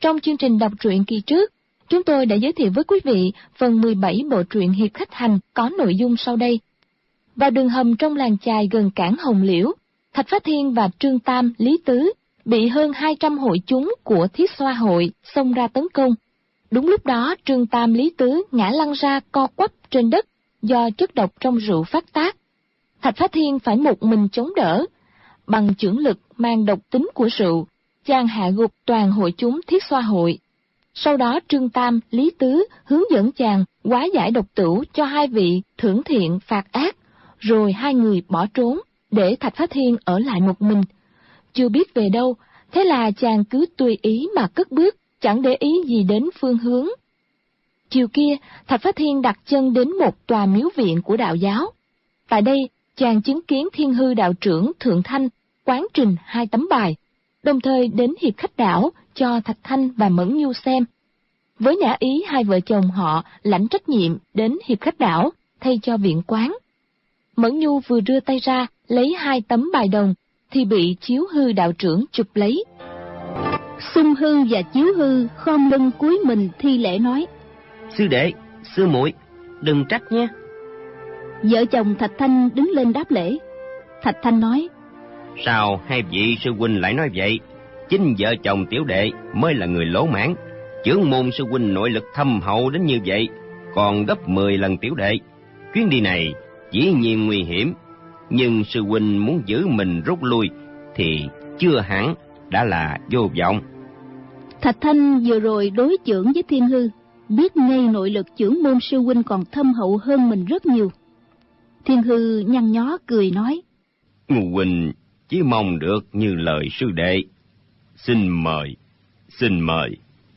Trong chương trình đọc truyện kỳ trước, chúng tôi đã giới thiệu với quý vị phần 17 bộ truyện Hiệp Khách Hành có nội dung sau đây. Vào đường hầm trong làng chài gần cảng Hồng Liễu, Thạch Phá Thiên và Trương Tam, Lý Tứ bị hơn 200 hội chúng của Thiết Xoa hội xông ra tấn công. Đúng lúc đó, Trương Tam, Lý Tứ ngã lăn ra co quắp trên đất do chất độc trong rượu phát tác. Thạch Phá Thiên phải một mình chống đỡ. Bằng chưởng lực mang độc tính của rượu, chàng hạ gục toàn hội chúng Thiết Xoa hội. Sau đó Trương Tam, Lý Tứ hướng dẫn chàng hóa giải độc tửu cho hai vị thưởng thiện phạt ác, rồi hai người bỏ trốn, để Thạch Phá Thiên ở lại một mình. Chưa biết về đâu, thế là chàng cứ tùy ý mà cất bước, chẳng để ý gì đến phương hướng. Chiều kia, Thạch Phá Thiên đặt chân đến một tòa miếu viện của đạo giáo. Tại đây, chàng chứng kiến Thiên Hư đạo trưởng Thượng Thanh quán trình 2 tấm bài, đồng thời đến Hiệp Khách đảo cho Thạch Thanh và Mẫn Nhu xem. Với nhã ý hai vợ chồng họ lãnh trách nhiệm đến Hiệp Khách đảo thay cho viện quán. Mẫn Nhu vừa đưa tay ra lấy 2 tấm bài đồng thì bị Chiếu Hư đạo trưởng chụp lấy. Xung Hư và Chiếu Hư khom lưng cúi mình thi lễ nói: Sư đệ, sư muội, đừng trách nhé. Vợ chồng Thạch Thanh đứng lên đáp lễ. Thạch Thanh nói: Sao hai vị sư huynh lại nói vậy? Chính vợ chồng tiểu đệ mới là người lỗ mãn. Chưởng môn sư huynh nội lực thâm hậu đến như vậy, còn gấp 10 lần tiểu đệ. Chuyến đi này dĩ nhiên nguy hiểm, nhưng sư huynh muốn giữ mình rút lui thì chưa hẳn đã là vô vọng. Thạch Thanh vừa rồi đối chưởng với Thiên Hư, biết ngay nội lực chưởng môn sư huynh còn thâm hậu hơn mình rất nhiều. Thiên Hư nhăn nhó cười nói: Ngô huynh chỉ mong được như lời sư đệ. Xin mời, xin mời.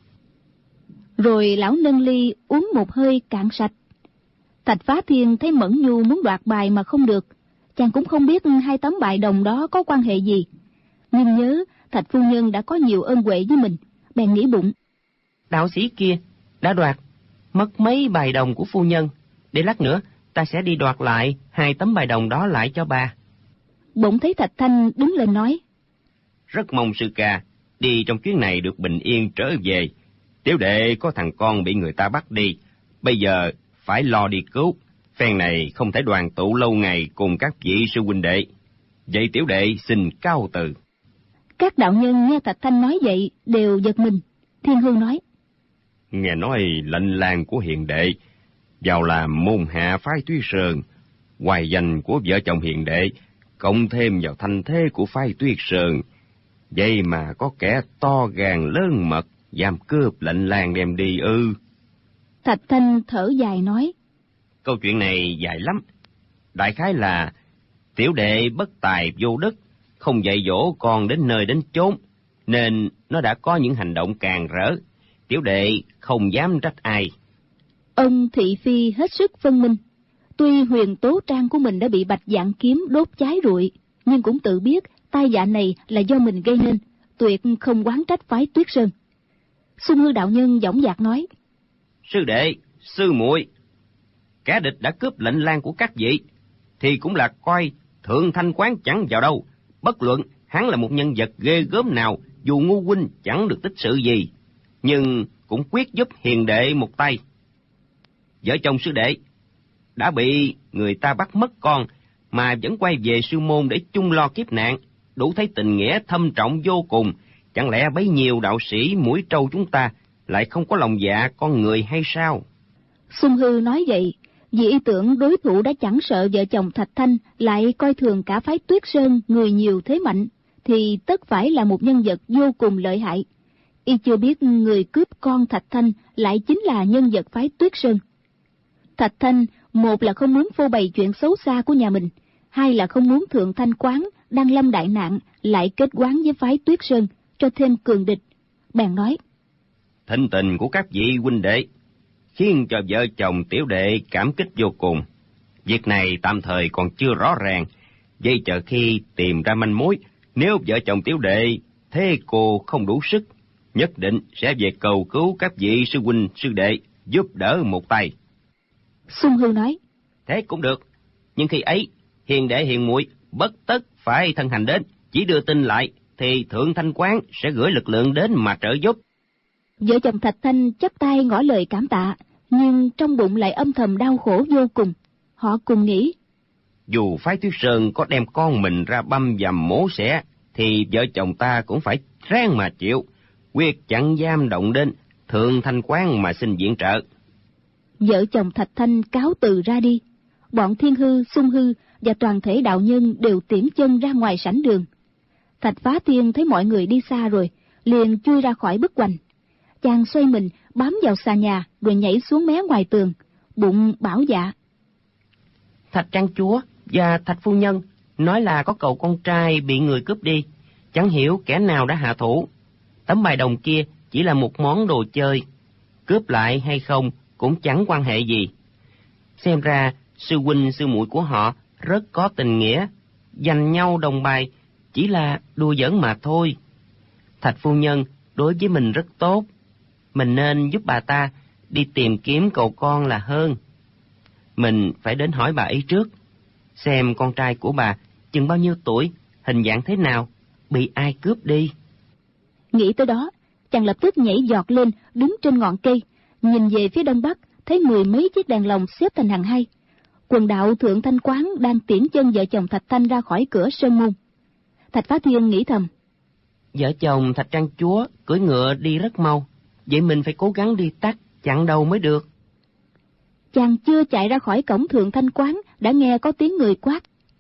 Rồi lão nâng ly uống một hơi cạn sạch. Thạch Phá Thiên thấy Mẫn Nhu muốn đoạt bài mà không được, chàng cũng không biết 2 tấm bài đồng đó có quan hệ gì, nhưng nhớ Thạch phu nhân đã có nhiều ơn huệ với mình, bèn nghĩ bụng: Đạo sĩ kia đã đoạt mất mấy bài đồng của phu nhân, để lát nữa ta sẽ đi đoạt lại 2 tấm bài đồng đó lại cho bà. Bỗng thấy Thạch Thanh đứng lên nói: Rất mong sư ca đi trong chuyến này được bình yên trở về. Tiểu đệ có thằng con bị người ta bắt đi, bây giờ phải lo đi cứu. Phen này không thể đoàn tụ lâu ngày cùng các vị sư huynh đệ. Vậy tiểu đệ xin cáo từ. Các đạo nhân nghe Thạch Thanh nói vậy đều giật mình. Thiên Hư nói: Nghe nói lệnh làng của hiền đệ vào làm môn hạ phái Tuyết Sơn, hoài danh của vợ chồng hiền đệ cộng thêm vào thanh thế của phái Tuyết Sơn, vậy mà có kẻ to gan lớn mật dám cướp lệnh làng đem đi ư? Thạch Thanh thở dài nói: Câu chuyện này dài lắm. Đại khái là tiểu đệ bất tài vô đức, không dạy dỗ con đến nơi đến chốn, nên nó đã có những hành động càn rỡ. Tiểu đệ không dám trách ai. Ông thị phi hết sức phân minh. Tuy huyền tố trang của mình đã bị bạch dạng kiếm đốt cháy rụi, nhưng cũng tự biết tai vạ này là do mình gây nên, tuyệt không oán trách phái Tuyết Sơn. Xung Hư đạo nhân dõng dạc nói: Sư đệ, sư muội, kẻ địch đã cướp lệnh lang của các vị, thì cũng là coi Thượng Thanh quán chẳng vào đâu. Bất luận hắn là một nhân vật ghê gớm nào, dù ngu huynh chẳng được tích sự gì, nhưng cũng quyết giúp hiền đệ một tay. Vợ chồng sư đệ đã bị người ta bắt mất con, mà vẫn quay về sư môn để chung lo kiếp nạn, đủ thấy tình nghĩa thâm trọng vô cùng. Chẳng lẽ bấy nhiêu đạo sĩ mũi trâu chúng ta lại không có lòng dạ con người hay sao? Xung Hư nói vậy vì ý tưởng đối thủ đã chẳng sợ vợ chồng Thạch Thanh lại coi thường cả phái Tuyết Sơn người nhiều thế mạnh, thì tất phải là một nhân vật vô cùng lợi hại. Y chưa biết người cướp con Thạch Thanh lại chính là nhân vật phái Tuyết Sơn. Thạch Thanh một là không muốn phô bày chuyện xấu xa của nhà mình, hai là không muốn Thượng Thanh quán đang lâm đại nạn lại kết quán với phái Tuyết Sơn cho thêm cường địch. Bèn nói: Thịnh tình của các vị huynh đệ khiến cho vợ chồng tiểu đệ cảm kích vô cùng. Việc này tạm thời còn chưa rõ ràng, vậy chờ khi tìm ra manh mối, nếu vợ chồng tiểu đệ thế cô không đủ sức, nhất định sẽ về cầu cứu các vị sư huynh sư đệ giúp đỡ một tay. Xung Hư nói: Thế cũng được, nhưng khi ấy hiền đệ hiền muội bất tất phải thân hành đến, chỉ đưa tin lại thì Thượng Thanh quán sẽ gửi lực lượng đến mà trợ giúp. Vợ chồng Thạch Thanh chắp tay ngỏ lời cảm tạ, nhưng trong bụng lại âm thầm đau khổ vô cùng. Họ cùng nghĩ, dù phái Tuyết Sơn có đem con mình ra băm dằm mổ xẻ, thì vợ chồng ta cũng phải ráng mà chịu, quyết chẳng dám động đến Thượng Thanh Quán mà xin viện trợ. Vợ chồng Thạch Thanh cáo từ ra đi. Bọn Thiên Hư, Xung Hư và toàn thể đạo nhân đều tiễn chân ra ngoài sảnh đường. Thạch Phá Thiên thấy mọi người đi xa rồi, liền chui ra khỏi bức hoành. Chàng xoay mình bám vào xà nhà rồi nhảy xuống mé ngoài tường, bụng bảo dạ: Thạch Trang Chúa và Thạch Phu Nhân nói là có cậu con trai bị người cướp đi, chẳng hiểu kẻ nào đã hạ thủ. Tấm bài đồng kia chỉ là một món đồ chơi, cướp lại hay không cũng chẳng quan hệ gì. Xem ra sư huynh sư muội của họ rất có tình nghĩa, giành nhau đồng bài chỉ là đùa giỡn mà thôi. Thạch Phu Nhân đối với mình rất tốt, mình nên giúp bà ta đi tìm kiếm cậu con là hơn. Mình phải đến hỏi bà ấy trước, xem con trai của bà chừng bao nhiêu tuổi, hình dạng thế nào, bị ai cướp đi. Nghĩ tới đó, chàng lập tức nhảy giọt lên, đứng trên ngọn cây, nhìn về phía đông bắc, thấy 10 mấy chiếc đèn lồng xếp thành hàng hai. Quần đạo Thượng Thanh Quán đang tiễn chân vợ chồng Thạch Thanh ra khỏi cửa sơn môn. Thạch Phá Thiên nghĩ thầm: Vợ chồng Thạch Trang Chúa cưỡi ngựa đi rất mau, vậy mình phải cố gắng đi tắt chặn đầu mới được. Chàng chưa chạy ra khỏi cổng Thượng Thanh Quán đã nghe có tiếng người quát: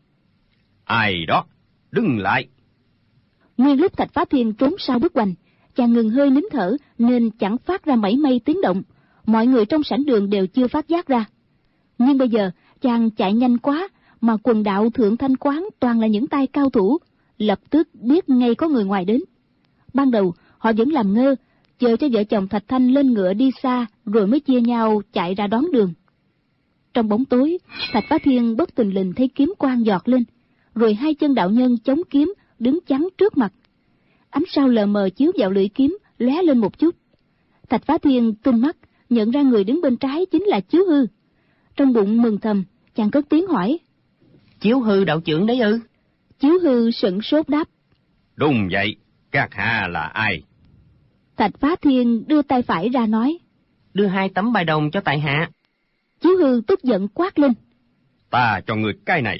Ai đó, đứng lại! Nguyên lúc Thạch Phá Thiên trốn sau bức hoành, chàng ngừng hơi nín thở nên chẳng phát ra mảy may tiếng động. Mọi người trong sảnh đường đều chưa phát giác ra. Nhưng bây giờ chàng chạy nhanh quá, mà quần đạo Thượng Thanh Quán toàn là những tay cao thủ, lập tức biết ngay có người ngoài đến. Ban đầu họ vẫn làm ngơ, chờ cho vợ chồng Thạch Thanh lên ngựa đi xa rồi mới chia nhau chạy ra đón đường. Trong bóng tối, Thạch Phá Thiên bất thình lình thấy kiếm quang giọt lên, rồi hai chân đạo nhân chống kiếm đứng chắn trước mặt. Ánh sao lờ mờ chiếu vào lưỡi kiếm lóe lên một chút. Thạch Phá Thiên tinh mắt nhận ra người đứng bên trái chính là Chiếu Hư. Trong bụng mừng thầm, chàng cất tiếng hỏi: Chiếu Hư đạo trưởng đấy ư? Chiếu Hư sửng sốt đáp: Đúng vậy, các hạ là ai? Thạch Phá Thiên đưa tay phải ra nói: Đưa 2 tấm bài đồng cho tại hạ. Chiếu Hư tức giận quát lên: Ta cho người cái này.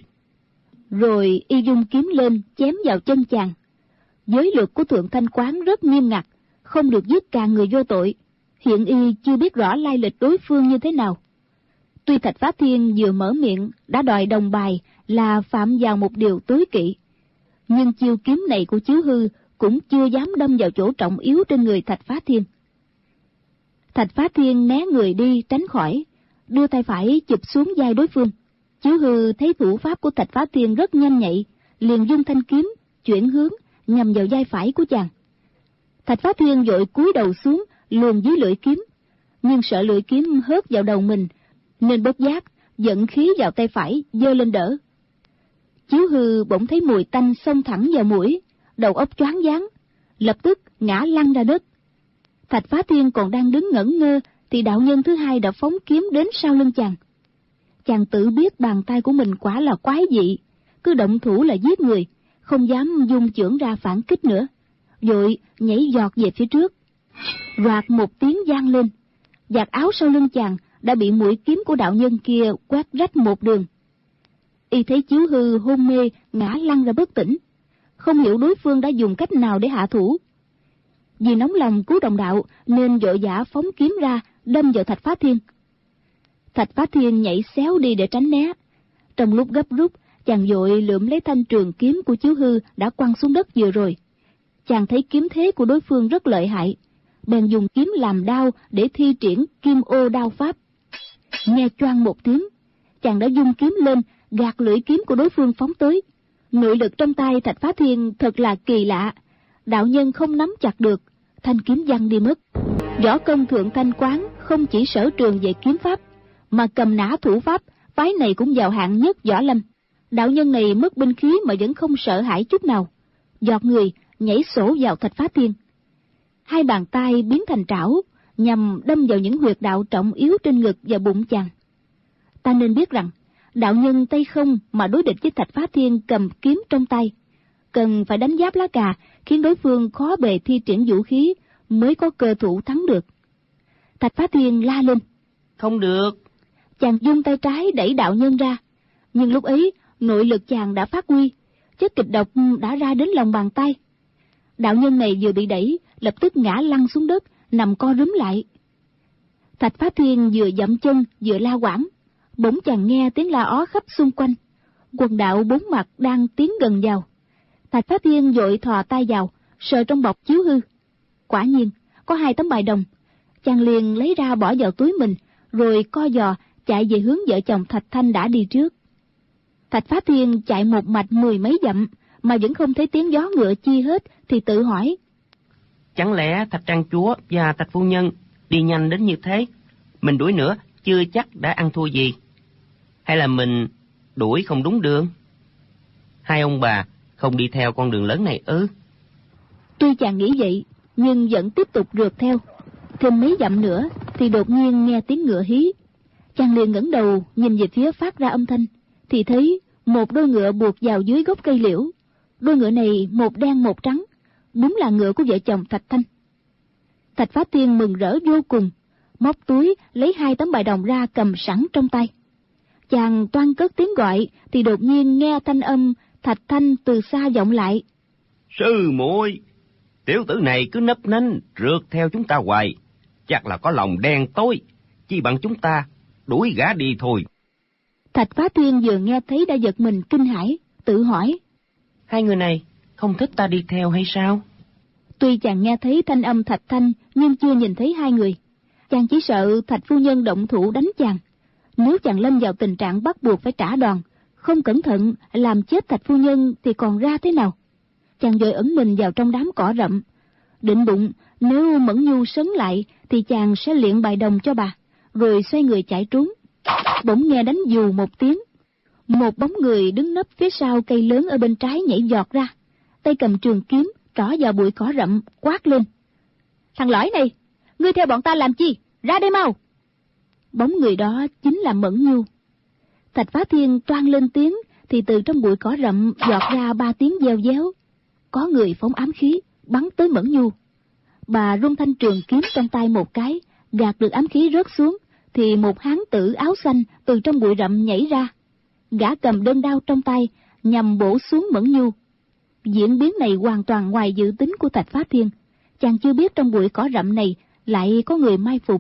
Rồi y dung kiếm lên chém vào chân chàng. Giới luật của Thượng Thanh Quán rất nghiêm ngặt, không được giết càng người vô tội. Hiện y chưa biết rõ lai lịch đối phương như thế nào. Tuy Thạch Phá Thiên vừa mở miệng đã đòi đồng bài là phạm vào một điều tối kỵ, nhưng chiêu kiếm này của Chiếu Hư cũng chưa dám đâm vào chỗ trọng yếu trên người Thạch Phá Thiên. Thạch Phá Thiên né người đi tránh khỏi, đưa tay phải chụp xuống vai đối phương. Chiếu Hư thấy thủ pháp của Thạch Phá Thiên rất nhanh nhạy, liền dung thanh kiếm chuyển hướng nhằm vào vai phải của chàng. Thạch Phá Thiên vội cúi đầu xuống luồn dưới lưỡi kiếm, nhưng sợ lưỡi kiếm hớt vào đầu mình nên bất giác dẫn khí vào tay phải giơ lên đỡ. Chiếu Hư bỗng thấy mùi tanh xông thẳng vào mũi, đầu óc choáng váng, lập tức ngã lăn ra đất. Thạch Phá Thiên còn đang đứng ngẩn ngơ thì đạo nhân thứ hai đã phóng kiếm đến sau lưng chàng. Chàng tự biết bàn tay của mình quả là quái dị, cứ động thủ là giết người, không dám dung chưởng ra phản kích nữa, vội nhảy giọt về phía trước. Roạt một tiếng vang lên, vạt áo sau lưng chàng đã bị mũi kiếm của đạo nhân kia quét rách một đường. Y thấy Chiếu Hư hôn mê ngã lăn ra bất tỉnh, không hiểu đối phương đã dùng cách nào để hạ thủ. Vì nóng lòng cứu đồng đạo nên vội vã phóng kiếm ra đâm vào Thạch Phá Thiên. Thạch Phá Thiên nhảy xéo đi để tránh né. Trong lúc gấp rút, chàng vội lượm lấy thanh trường kiếm của Chiếu Hư đã quăng xuống đất vừa rồi. Chàng thấy kiếm thế của đối phương rất lợi hại, bèn dùng kiếm làm đao để thi triển Kim Ô đao pháp. Nghe choang một tiếng, chàng đã dung kiếm lên gạt lưỡi kiếm của đối phương phóng tới. Nội lực trong tay Thạch Phá Thiên thật là kỳ lạ, đạo nhân không nắm chặt được, thanh kiếm văng đi mất. Võ công Thượng Thanh Quán không chỉ sở trường về kiếm pháp, mà cầm nã thủ pháp, phái này cũng vào hạng nhất võ lâm. Đạo nhân này mất binh khí mà vẫn không sợ hãi chút nào, giọt người nhảy sổ vào Thạch Phá Thiên. Hai bàn tay biến thành trảo, nhằm đâm vào những huyệt đạo trọng yếu trên ngực và bụng chàng. Ta nên biết rằng, đạo nhân tay không mà đối địch với Thạch Phá Thiên cầm kiếm trong tay, cần phải đánh giáp lá cà, khiến đối phương khó bề thi triển vũ khí, mới có cơ thủ thắng được. Thạch Phá Thiên la lên. Không được. Chàng dung tay trái đẩy đạo nhân ra, nhưng lúc ấy nội lực chàng đã phát huy, chất kịch độc đã ra đến lòng bàn tay. Đạo nhân này vừa bị đẩy, lập tức ngã lăn xuống đất, nằm co rúm lại. Thạch Phá Thiên vừa dậm chân vừa la quảng, bỗng chàng nghe tiếng la ó khắp xung quanh. Quần đạo bốn mặt đang tiến gần vào. Thạch Phá Thiên vội thò tay vào, sờ trong bọc chiếu hư. Quả nhiên có 2 tấm bài đồng. Chàng liền lấy ra bỏ vào túi mình, rồi co giò chạy về hướng vợ chồng Thạch Thanh đã đi trước. Thạch Phá Thiên chạy một mạch 10 mấy dặm mà vẫn không thấy tiếng gió ngựa chi hết, thì tự hỏi: Chẳng lẽ Thạch Trang Chúa và Thạch Phu Nhân đi nhanh đến như thế, mình đuổi nữa chưa chắc đã ăn thua gì? Hay là mình đuổi không đúng đường? Hai ông bà không đi theo con đường lớn này ư? Tuy chàng nghĩ vậy, nhưng vẫn tiếp tục rượt theo. Thêm mấy dặm nữa thì đột nhiên nghe tiếng ngựa hí. Chàng liền ngẩng đầu nhìn về phía phát ra âm thanh, thì thấy một đôi ngựa buộc vào dưới gốc cây liễu. Đôi ngựa này một đen một trắng, đúng là ngựa của vợ chồng Thạch Thanh. Thạch Phá Thiên mừng rỡ vô cùng, móc túi lấy 2 tấm bài đồng ra cầm sẵn trong tay. Chàng toan cất tiếng gọi thì đột nhiên nghe thanh âm Thạch Thanh từ xa vọng lại: Sư muội, tiểu tử này cứ nấp nánh rượt theo chúng ta hoài, chắc là có lòng đen tối, chi bằng chúng ta đuổi gã đi thôi. Thạch Phá Thiên vừa nghe thấy đã giật mình kinh hãi, tự hỏi: Hai người này không thích ta đi theo hay sao? Tuy chàng nghe thấy thanh âm Thạch Thanh nhưng chưa nhìn thấy 2 người. Chàng chỉ sợ Thạch phu nhân động thủ đánh chàng. Nếu chàng lâm vào tình trạng bắt buộc phải trả đòn, không cẩn thận làm chết Thạch phu nhân thì còn ra thế nào? Chàng vội ẩn mình vào trong đám cỏ rậm, định bụng nếu Mẫn Nhu sấn lại thì chàng sẽ luyện bài đồng cho bà, rồi xoay người chạy trốn. Bỗng nghe đánh dù một tiếng, một bóng người đứng nấp phía sau cây lớn ở bên trái nhảy giọt ra, tay cầm trường kiếm trỏ vào bụi cỏ rậm, quát lên: Thằng lõi này, ngươi theo bọn ta làm chi? Ra đây mau! Bóng người đó chính là Mẫn Nhu. Thạch Phá Thiên toan lên tiếng thì từ trong bụi cỏ rậm giọt ra 3 tiếng reo réo. Có người phóng ám khí bắn tới Mẫn Nhu. Bà rung thanh trường kiếm trong tay một cái, gạt được ám khí rớt xuống, thì một hán tử áo xanh từ trong bụi rậm nhảy ra. Gã cầm đơn đao trong tay nhằm bổ xuống Mẫn Nhu. Diễn biến này hoàn toàn ngoài dự tính của Thạch Phá Thiên. Chàng chưa biết trong bụi cỏ rậm này lại có người mai phục.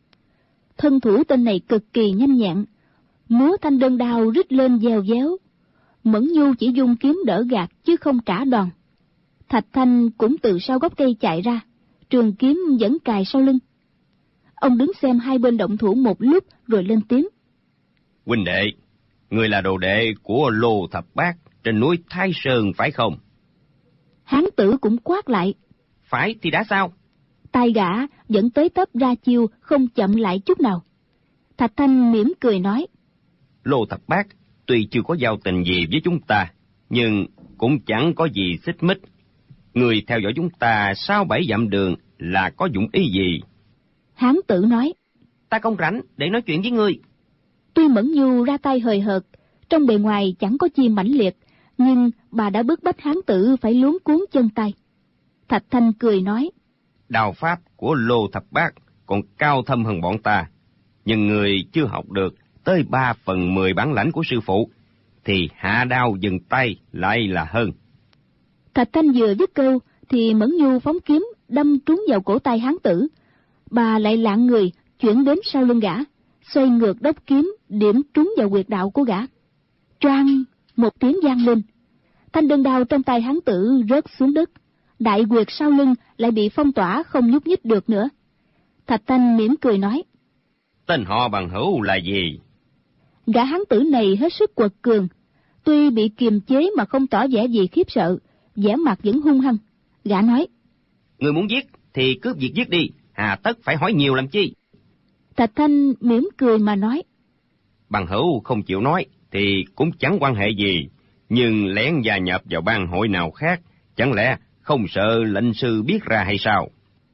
Thân thủ tên này cực kỳ nhanh nhẹn, múa thanh đơn đao rít lên dèo déo. Mẫn Nhu chỉ dung kiếm đỡ gạt chứ không trả đòn. Thạch Thanh cũng từ sau gốc cây chạy ra, trường kiếm vẫn cài sau lưng. Ông đứng xem hai bên động thủ một lúc rồi lên tiếng: Huynh đệ, người là đồ đệ của Lô Thập Bát trên núi Thái Sơn phải không? Hán tử cũng quát lại: Phải thì đã sao? Tay gã vẫn tới tấp ra chiêu, không chậm lại chút nào. Thạch Thanh mỉm cười nói: Lô Thập Bát tuy chưa có giao tình gì với chúng ta, nhưng cũng chẳng có gì xích mích. Người theo dõi chúng ta 6-7 dặm đường là có dụng ý gì? Hán tử nói: Ta không rảnh để nói chuyện với ngươi. Tuy Mẫn Nhu ra tay hời hợt, trong bề ngoài chẳng có chi mãnh liệt, nhưng bà đã bức bách hán tử phải luống cuống chân tay. Thạch Thanh cười nói: Đao pháp của Lô Thập Bát còn cao thâm hơn bọn ta, nhưng người chưa học được tới 3/10 bản lãnh của sư phụ, thì hạ đao dừng tay lại là hơn. Thạch Thanh vừa dứt câu thì Mẫn Nhu phóng kiếm đâm trúng vào cổ tay hán tử. Bà lại lạng người chuyển đến sau lưng gã, xoay ngược đốc kiếm điểm trúng vào huyệt đạo của gã. Choang một tiếng vang lên, thanh đơn đao trong tay hán tử rớt xuống đất, đại huyệt sau lưng lại bị phong tỏa không nhúc nhích được nữa. Thạch Thanh mỉm cười nói: Tên họ bằng hữu là gì? Gã hán tử này hết sức quật cường, tuy bị kiềm chế mà không tỏ vẻ gì khiếp sợ, vẻ mặt vẫn hung hăng. Gã nói: Người muốn giết thì cứ việc giết đi, hà tất phải hỏi nhiều làm chi? Thạch Thanh mỉm cười mà nói: Bằng hữu không chịu nói thì cũng chẳng quan hệ gì, nhưng lén gia nhập vào bang hội nào khác, chẳng lẽ không sợ lệnh sư biết ra hay sao?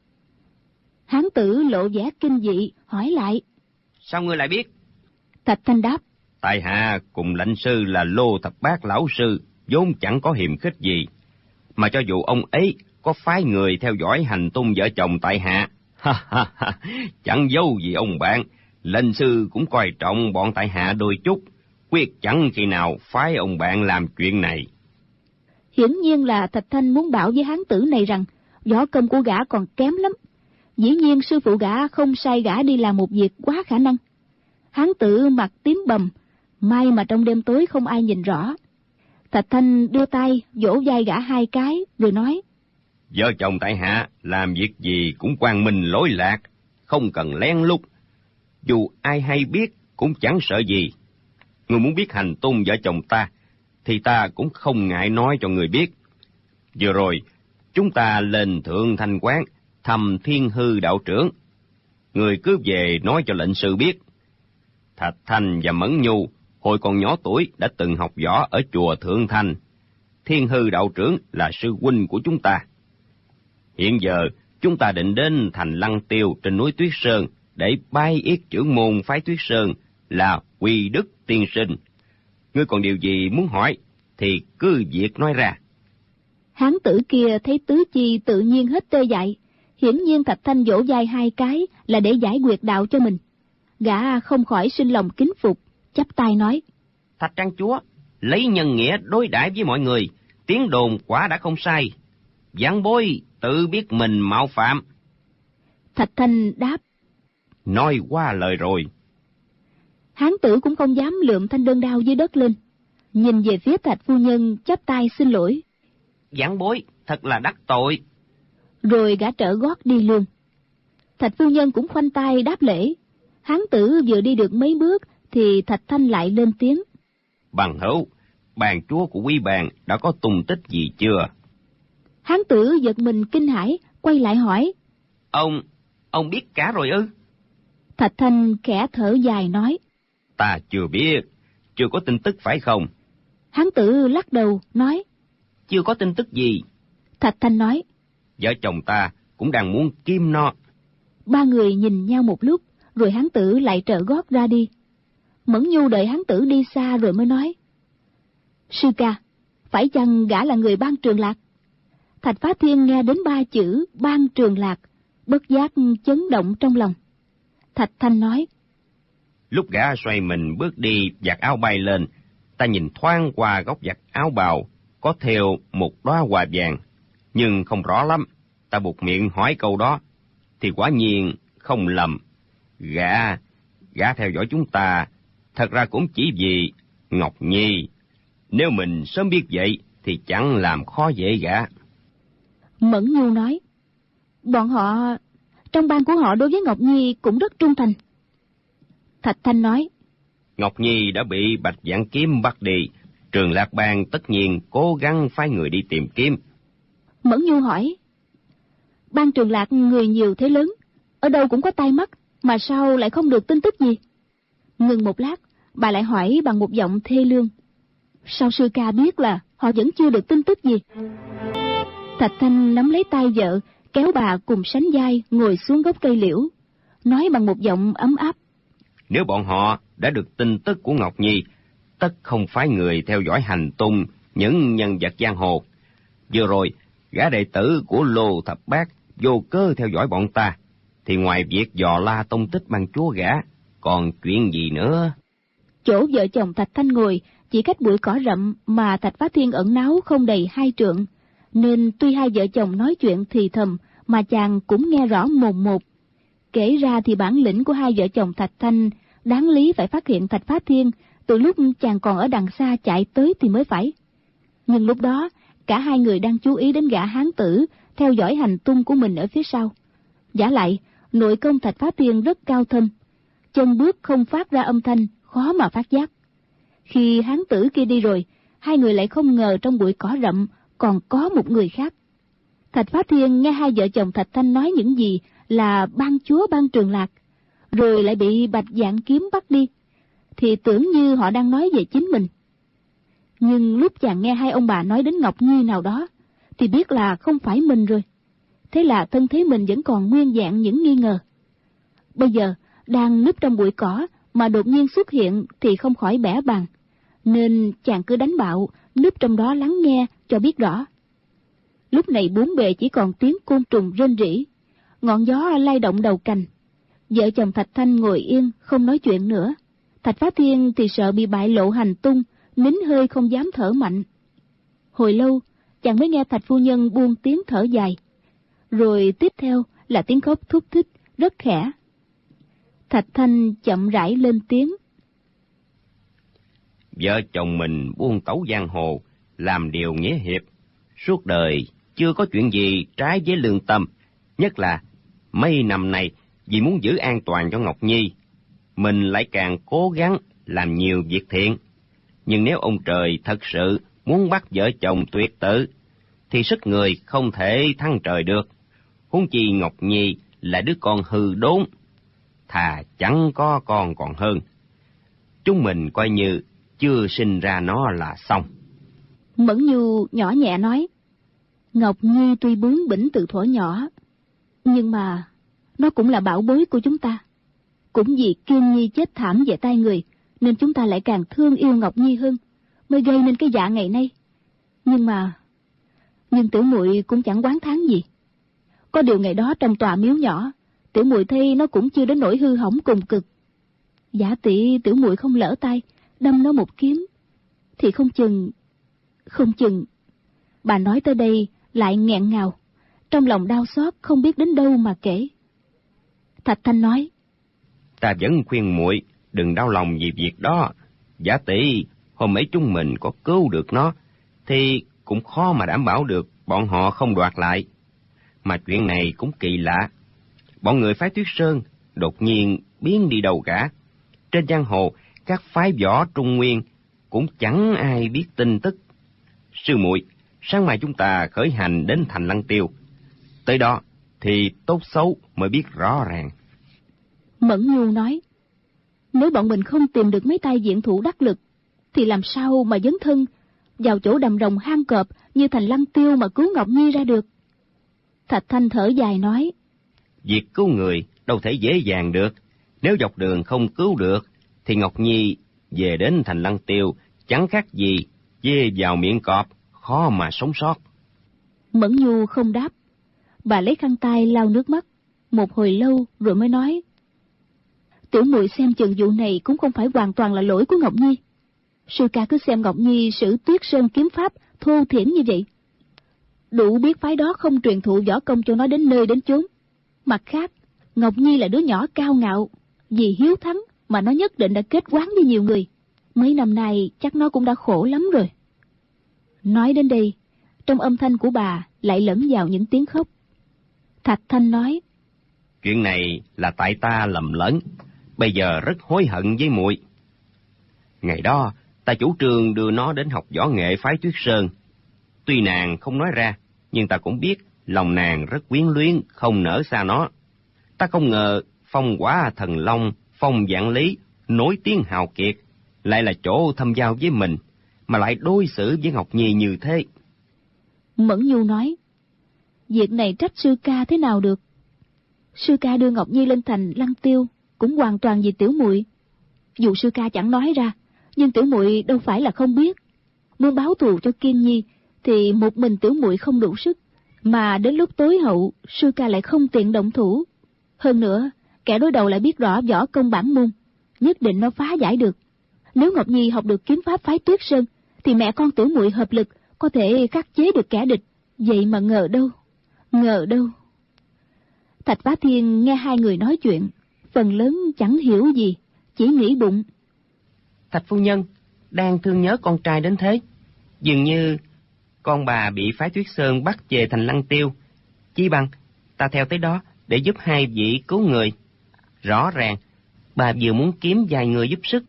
Hán tử lộ vẻ kinh dị hỏi lại: Sao ngươi lại biết? Thạch Thanh đáp: Tại hạ cùng lệnh sư là Lô Thập Bát lão sư vốn chẳng có hiềm khích gì, mà cho dù ông ấy có phái người theo dõi hành tung vợ chồng tại hạ. Chẳng giấu gì ông bạn, lệnh sư cũng coi trọng bọn tại hạ đôi chút, quyết chẳng khi nào phái ông bạn làm chuyện này. Hiển nhiên là Thạch Thanh muốn bảo với hán tử này rằng võ công của gã còn kém lắm. Dĩ nhiên sư phụ gã không sai gã đi làm một việc quá khả năng. Hán tử mặt tím bầm, may mà trong đêm tối không ai nhìn rõ. Thạch Thanh đưa tay vỗ vai gã 2 cái rồi nói: Vợ chồng tại hạ làm việc gì cũng quang minh lỗi lạc, không cần lén lút. Dù ai hay biết cũng chẳng sợ gì. Người muốn biết hành tung vợ chồng ta, thì ta cũng không ngại nói cho người biết. Vừa rồi, chúng ta lên Thượng Thanh Quán thăm Thiên Hư đạo trưởng. Người cứ về nói cho lệnh sư biết. Thạch Thanh và Mẫn Nhu hồi còn nhỏ tuổi đã từng học võ ở chùa Thượng Thanh. Thiên Hư đạo trưởng là sư huynh của chúng ta. Hiện giờ, chúng ta định đến thành Lăng Tiêu trên núi Tuyết Sơn để bái yết trưởng môn phái Tuyết Sơn là Quy Đức tiên sinh. Ngươi còn điều gì muốn hỏi thì cứ việc nói ra. Hán tử kia thấy tứ chi tự nhiên hết tê dại. Hiển nhiên Thạch Thanh vỗ vai 2 cái là để giải quyết đạo cho mình. Gã không khỏi sinh lòng kính phục, chắp tay nói: Thạch Trang chúa, lấy nhân nghĩa đối đãi với mọi người, tiếng đồn quả đã không sai. Vãn bối tự biết mình mạo phạm. Thạch Thanh đáp: Nói qua lời rồi. Hán tử cũng không dám lượm thanh đơn đao dưới đất lên, nhìn về phía Thạch phu nhân chắp tay xin lỗi. Vãn bối thật là đắc tội. Rồi gã trở gót đi luôn. Thạch phu nhân cũng khoanh tay đáp lễ. Hán tử vừa đi được mấy bước thì Thạch Thanh lại lên tiếng: Bằng hữu, bàn chúa của quý bàn đã có tung tích gì chưa? Hán tử giật mình kinh hãi, quay lại hỏi: Ông biết cả rồi ư? Thạch Thanh khẽ thở dài nói: Ta chưa biết, chưa có tin tức phải không? Hán tử lắc đầu nói: Chưa có tin tức gì. Thạch Thanh nói: Vợ chồng ta cũng đang muốn kiếm nó. 3 người nhìn nhau một lúc, rồi hán tử lại trở gót ra đi. Mẫn Nhu đợi hán tử đi xa rồi mới nói: Sư ca, phải chăng gã là người Ban Trường Lạc? Thạch Phá Thiên nghe đến 3 chữ Ban Trường Lạc, bất giác chấn động trong lòng. Thạch Thanh nói: Lúc gã xoay mình bước đi vạt áo bay lên, ta nhìn thoáng qua góc vạt áo bào, có thêu một đóa hoa vàng, nhưng không rõ lắm. Ta buột miệng hỏi câu đó, thì quả nhiên không lầm. Gã theo dõi chúng ta, thật ra cũng chỉ vì Ngọc Nhi. Nếu mình sớm biết vậy, thì chẳng làm khó dễ gã. Mẫn Nhu nói: Bọn họ, trong ban của họ đối với Ngọc Nhi cũng rất trung thành. Thạch Thanh nói: Ngọc Nhi đã bị Bạch Vãn Kiếm bắt đi, Trường Lạc Bang tất nhiên cố gắng phái người đi tìm kiếm. Mẫn Nhu hỏi: Ban Trường Lạc người nhiều thế lớn, ở đâu cũng có tai mắt, mà sao lại không được tin tức gì? Ngừng một lát, bà lại hỏi bằng một giọng thê lương: Sao sư ca biết là họ vẫn chưa được tin tức gì? Thạch Thanh nắm lấy tay vợ, kéo bà cùng sánh vai ngồi xuống gốc cây liễu, nói bằng một giọng ấm áp: Nếu bọn họ đã được tin tức của Ngọc Nhi, tất không phải người theo dõi hành tung những nhân vật giang hồ. Vừa rồi, gã đệ tử của Lô Thập Bát vô cớ theo dõi bọn ta, thì ngoài việc dò la tung tích ban chúa gã, còn chuyện gì nữa? Chỗ vợ chồng Thạch Thanh ngồi chỉ cách bụi cỏ rậm mà Thạch Phá Thiên ẩn náu không đầy 2 trượng, nên tuy 2 vợ chồng nói chuyện thì thầm mà chàng cũng nghe rõ mồn một. Kể ra thì bản lĩnh của 2 vợ chồng Thạch Thanh đáng lý phải phát hiện Thạch Phá Thiên từ lúc chàng còn ở đằng xa chạy tới thì mới phải. Nhưng lúc đó cả 2 người đang chú ý đến gã hán tử theo dõi hành tung của mình ở phía sau. Vả lại, nội công Thạch Phá Thiên rất cao thâm, chân bước không phát ra âm thanh, khó mà phát giác. Khi hán tử kia đi rồi, 2 người lại không ngờ trong bụi cỏ rậm còn có một người khác. Thạch Phá Thiên nghe 2 vợ chồng Thạch Thanh nói những gì là ban chúa Ban Trường Lạc, rồi lại bị Bạch Vãn Kiếm bắt đi, thì tưởng như họ đang nói về chính mình. Nhưng lúc chàng nghe 2 ông bà nói đến Ngọc Nhi nào đó, thì biết là không phải mình rồi. Thế là thân thế mình vẫn còn nguyên vẹn những nghi ngờ. Bây giờ, đang núp trong bụi cỏ mà đột nhiên xuất hiện thì không khỏi bẽ bàng, nên chàng cứ đánh bạo, núp trong đó lắng nghe cho biết rõ. Lúc này bốn bề chỉ còn tiếng côn trùng rên rỉ, ngọn gió lay động đầu cành. Vợ chồng Thạch Thanh ngồi yên không nói chuyện nữa. Thạch Phá Thiên thì sợ bị bại lộ hành tung, nín hơi không dám thở mạnh. Hồi lâu chàng mới nghe Thạch phu nhân buông tiếng thở dài, rồi tiếp theo là tiếng khóc thúc thích rất khẽ. Thạch Thanh chậm rãi lên tiếng: Vợ chồng mình buông tấu giang hồ, làm điều nghĩa hiệp, suốt đời chưa có chuyện gì trái với lương tâm. Nhất là mấy năm nay, vì muốn giữ an toàn cho Ngọc Nhi, mình lại càng cố gắng làm nhiều việc thiện. Nhưng nếu ông trời thật sự muốn bắt vợ chồng tuyệt tử, thì sức người không thể thắng trời được. Huống chi Ngọc Nhi là đứa con hư đốn, thà chẳng có con còn hơn. Chúng mình coi như chưa sinh ra nó là xong. Mẫn Nhu nhỏ nhẹ nói: Ngọc Nhi tuy bướng bỉnh từ thuở nhỏ, nhưng mà nó cũng là bảo bối của chúng ta. Cũng vì Kiên Nhi chết thảm về tay người, nên chúng ta lại càng thương yêu Ngọc Nhi hơn, mới gây nên cái dạ ngày nay. Nhưng tiểu muội cũng chẳng oán thán gì. Có điều ngày đó trong tòa miếu nhỏ, tiểu muội thấy nó cũng chưa đến nỗi hư hỏng cùng cực. Giả tỷ tiểu muội không lỡ tay đâm nó một kiếm, thì không chừng. Bà nói tới đây lại nghẹn ngào, trong lòng đau xót không biết đến đâu mà kể. Thạch Thanh nói: Ta vẫn khuyên muội đừng đau lòng vì việc đó. Giả tỷ hôm ấy chúng mình có cứu được nó, thì cũng khó mà đảm bảo được bọn họ không đoạt lại. Mà chuyện này cũng kỳ lạ, bọn người phái Tuyết Sơn đột nhiên biến đi đâu cả. Trên giang hồ, các phái võ Trung Nguyên cũng chẳng ai biết tin tức. Sư muội, sáng mai chúng ta khởi hành đến thành Lăng Tiêu. Tới đó thì tốt xấu mới biết rõ ràng. Mẫn Nhu nói: Nếu bọn mình không tìm được mấy tay diện thủ đắc lực, thì làm sao mà dấn thân vào chỗ đầm rồng hang cọp như thành Lăng Tiêu mà cứu Ngọc Nhi ra được? Thạch Thanh thở dài nói: Việc cứu người đâu thể dễ dàng được. Nếu dọc đường không cứu được, thì Ngọc Nhi về đến thành Lăng Tiêu chẳng khác gì dê vào miệng cọp, khó mà sống sót. Mẫn Nhu không đáp. Bà lấy khăn tay lau nước mắt một hồi lâu rồi mới nói: Tiểu muội xem chừng vụ này cũng không phải hoàn toàn là lỗi của Ngọc Nhi. Sư ca cứ xem Ngọc Nhi sử Tuyết Sơn kiếm pháp thô thiển như vậy, đủ biết phái đó không truyền thụ võ công cho nó đến nơi đến chốn. Mặt khác, Ngọc Nhi là đứa nhỏ cao ngạo, vì hiếu thắng mà nó nhất định đã kết oán với nhiều người. Mấy năm nay chắc nó cũng đã khổ lắm rồi. Nói đến đây, trong âm thanh của bà lại lẫn vào những tiếng khóc. Thạch Thanh nói: Chuyện này là tại ta lầm lẫn, bây giờ rất hối hận với muội. Ngày đó ta chủ trương đưa nó đến học võ nghệ phái Tuyết Sơn. Tuy nàng không nói ra, nhưng ta cũng biết lòng nàng rất quyến luyến, không nỡ xa nó. Ta không ngờ Phong Quả Thần Long, Phong Vạn Lý nổi tiếng hào kiệt, lại là chỗ thâm giao với mình, mà lại đối xử với Ngọc Nhi như thế. Mẫn Nhu nói: Việc này trách sư ca thế nào được? Sư ca đưa Ngọc Nhi lên thành Lăng Tiêu cũng hoàn toàn vì tiểu muội. Dù sư ca chẳng nói ra, nhưng tiểu muội đâu phải là không biết. Muốn báo thù cho Kiên Nhi thì một mình tiểu muội không đủ sức, mà đến lúc tối hậu sư ca lại không tiện động thủ. Hơn nữa, kẻ đối đầu lại biết rõ võ công bản môn, nhất định nó phá giải được. Nếu Ngọc Nhi học được kiếm pháp phái Tuyết Sơn, thì mẹ con tiểu muội hợp lực có thể khắc chế được kẻ địch. Vậy mà ngờ đâu. Thạch Phá Thiên nghe hai người nói chuyện, phần lớn chẳng hiểu gì, chỉ nghĩ bụng: Thạch phu nhân đang thương nhớ con trai đến thế. Dường như con bà bị phái Tuyết Sơn bắt về thành Lăng Tiêu. Chi bằng ta theo tới đó để giúp hai vị cứu người. Rõ ràng bà vừa muốn kiếm vài người giúp sức.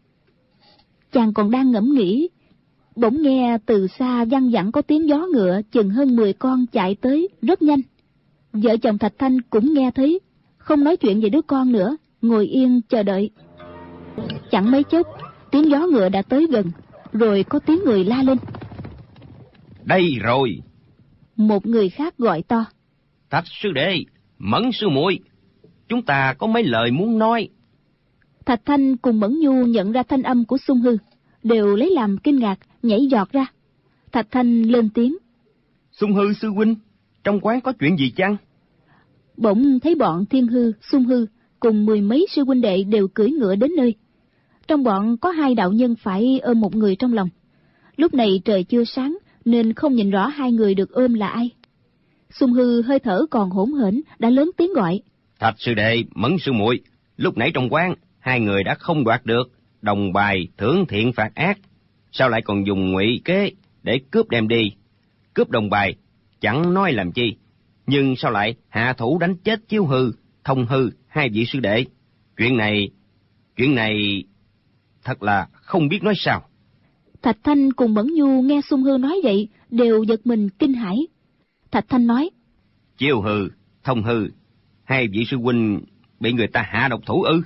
Chàng còn đang ngẫm nghĩ, bỗng nghe từ xa văng vẳng có tiếng gió ngựa chừng hơn 10 con chạy tới rất nhanh. Vợ chồng Thạch Thanh cũng nghe thấy, không nói chuyện về đứa con nữa, ngồi yên chờ đợi. Chẳng mấy chốc, tiếng gió ngựa đã tới gần, rồi có tiếng người la lên: Đây rồi! Một người khác gọi to: Thạch sư đệ, Mẫn sư muội, chúng ta có mấy lời muốn nói. Thạch Thanh cùng Mẫn Nhu nhận ra thanh âm của Xung Hư, đều lấy làm kinh ngạc, nhảy giọt ra. Thạch Thanh lên tiếng: Xung Hư sư huynh, trong quán có chuyện gì chăng? Bỗng thấy bọn Thiên Hư, Xung Hư cùng 10 mấy sư huynh đệ đều cưỡi ngựa đến nơi. Trong bọn có 2 đạo nhân phải ôm một người trong lòng. Lúc này trời chưa sáng nên không nhìn rõ 2 người được ôm là ai. Xung Hư hơi thở còn hỗn hển đã lớn tiếng gọi: Thạch sư đệ, Mẫn sư muội, lúc nãy trong quán 2 người đã không đoạt được đồng bài thưởng thiện phạt ác, sao lại còn dùng ngụy kế để cướp đem đi? Cướp đồng bài chẳng nói làm chi, nhưng sao lại hạ thủ đánh chết Chiếu Hư, Thông Hư 2 vị sư đệ? Chuyện này thật là không biết nói sao. Thạch Thanh cùng Mẫn Nhu nghe Xung Hư nói vậy đều giật mình kinh hãi. Thạch Thanh nói: Chiếu Hư, Thông Hư 2 vị sư huynh bị người ta hạ độc thủ ư?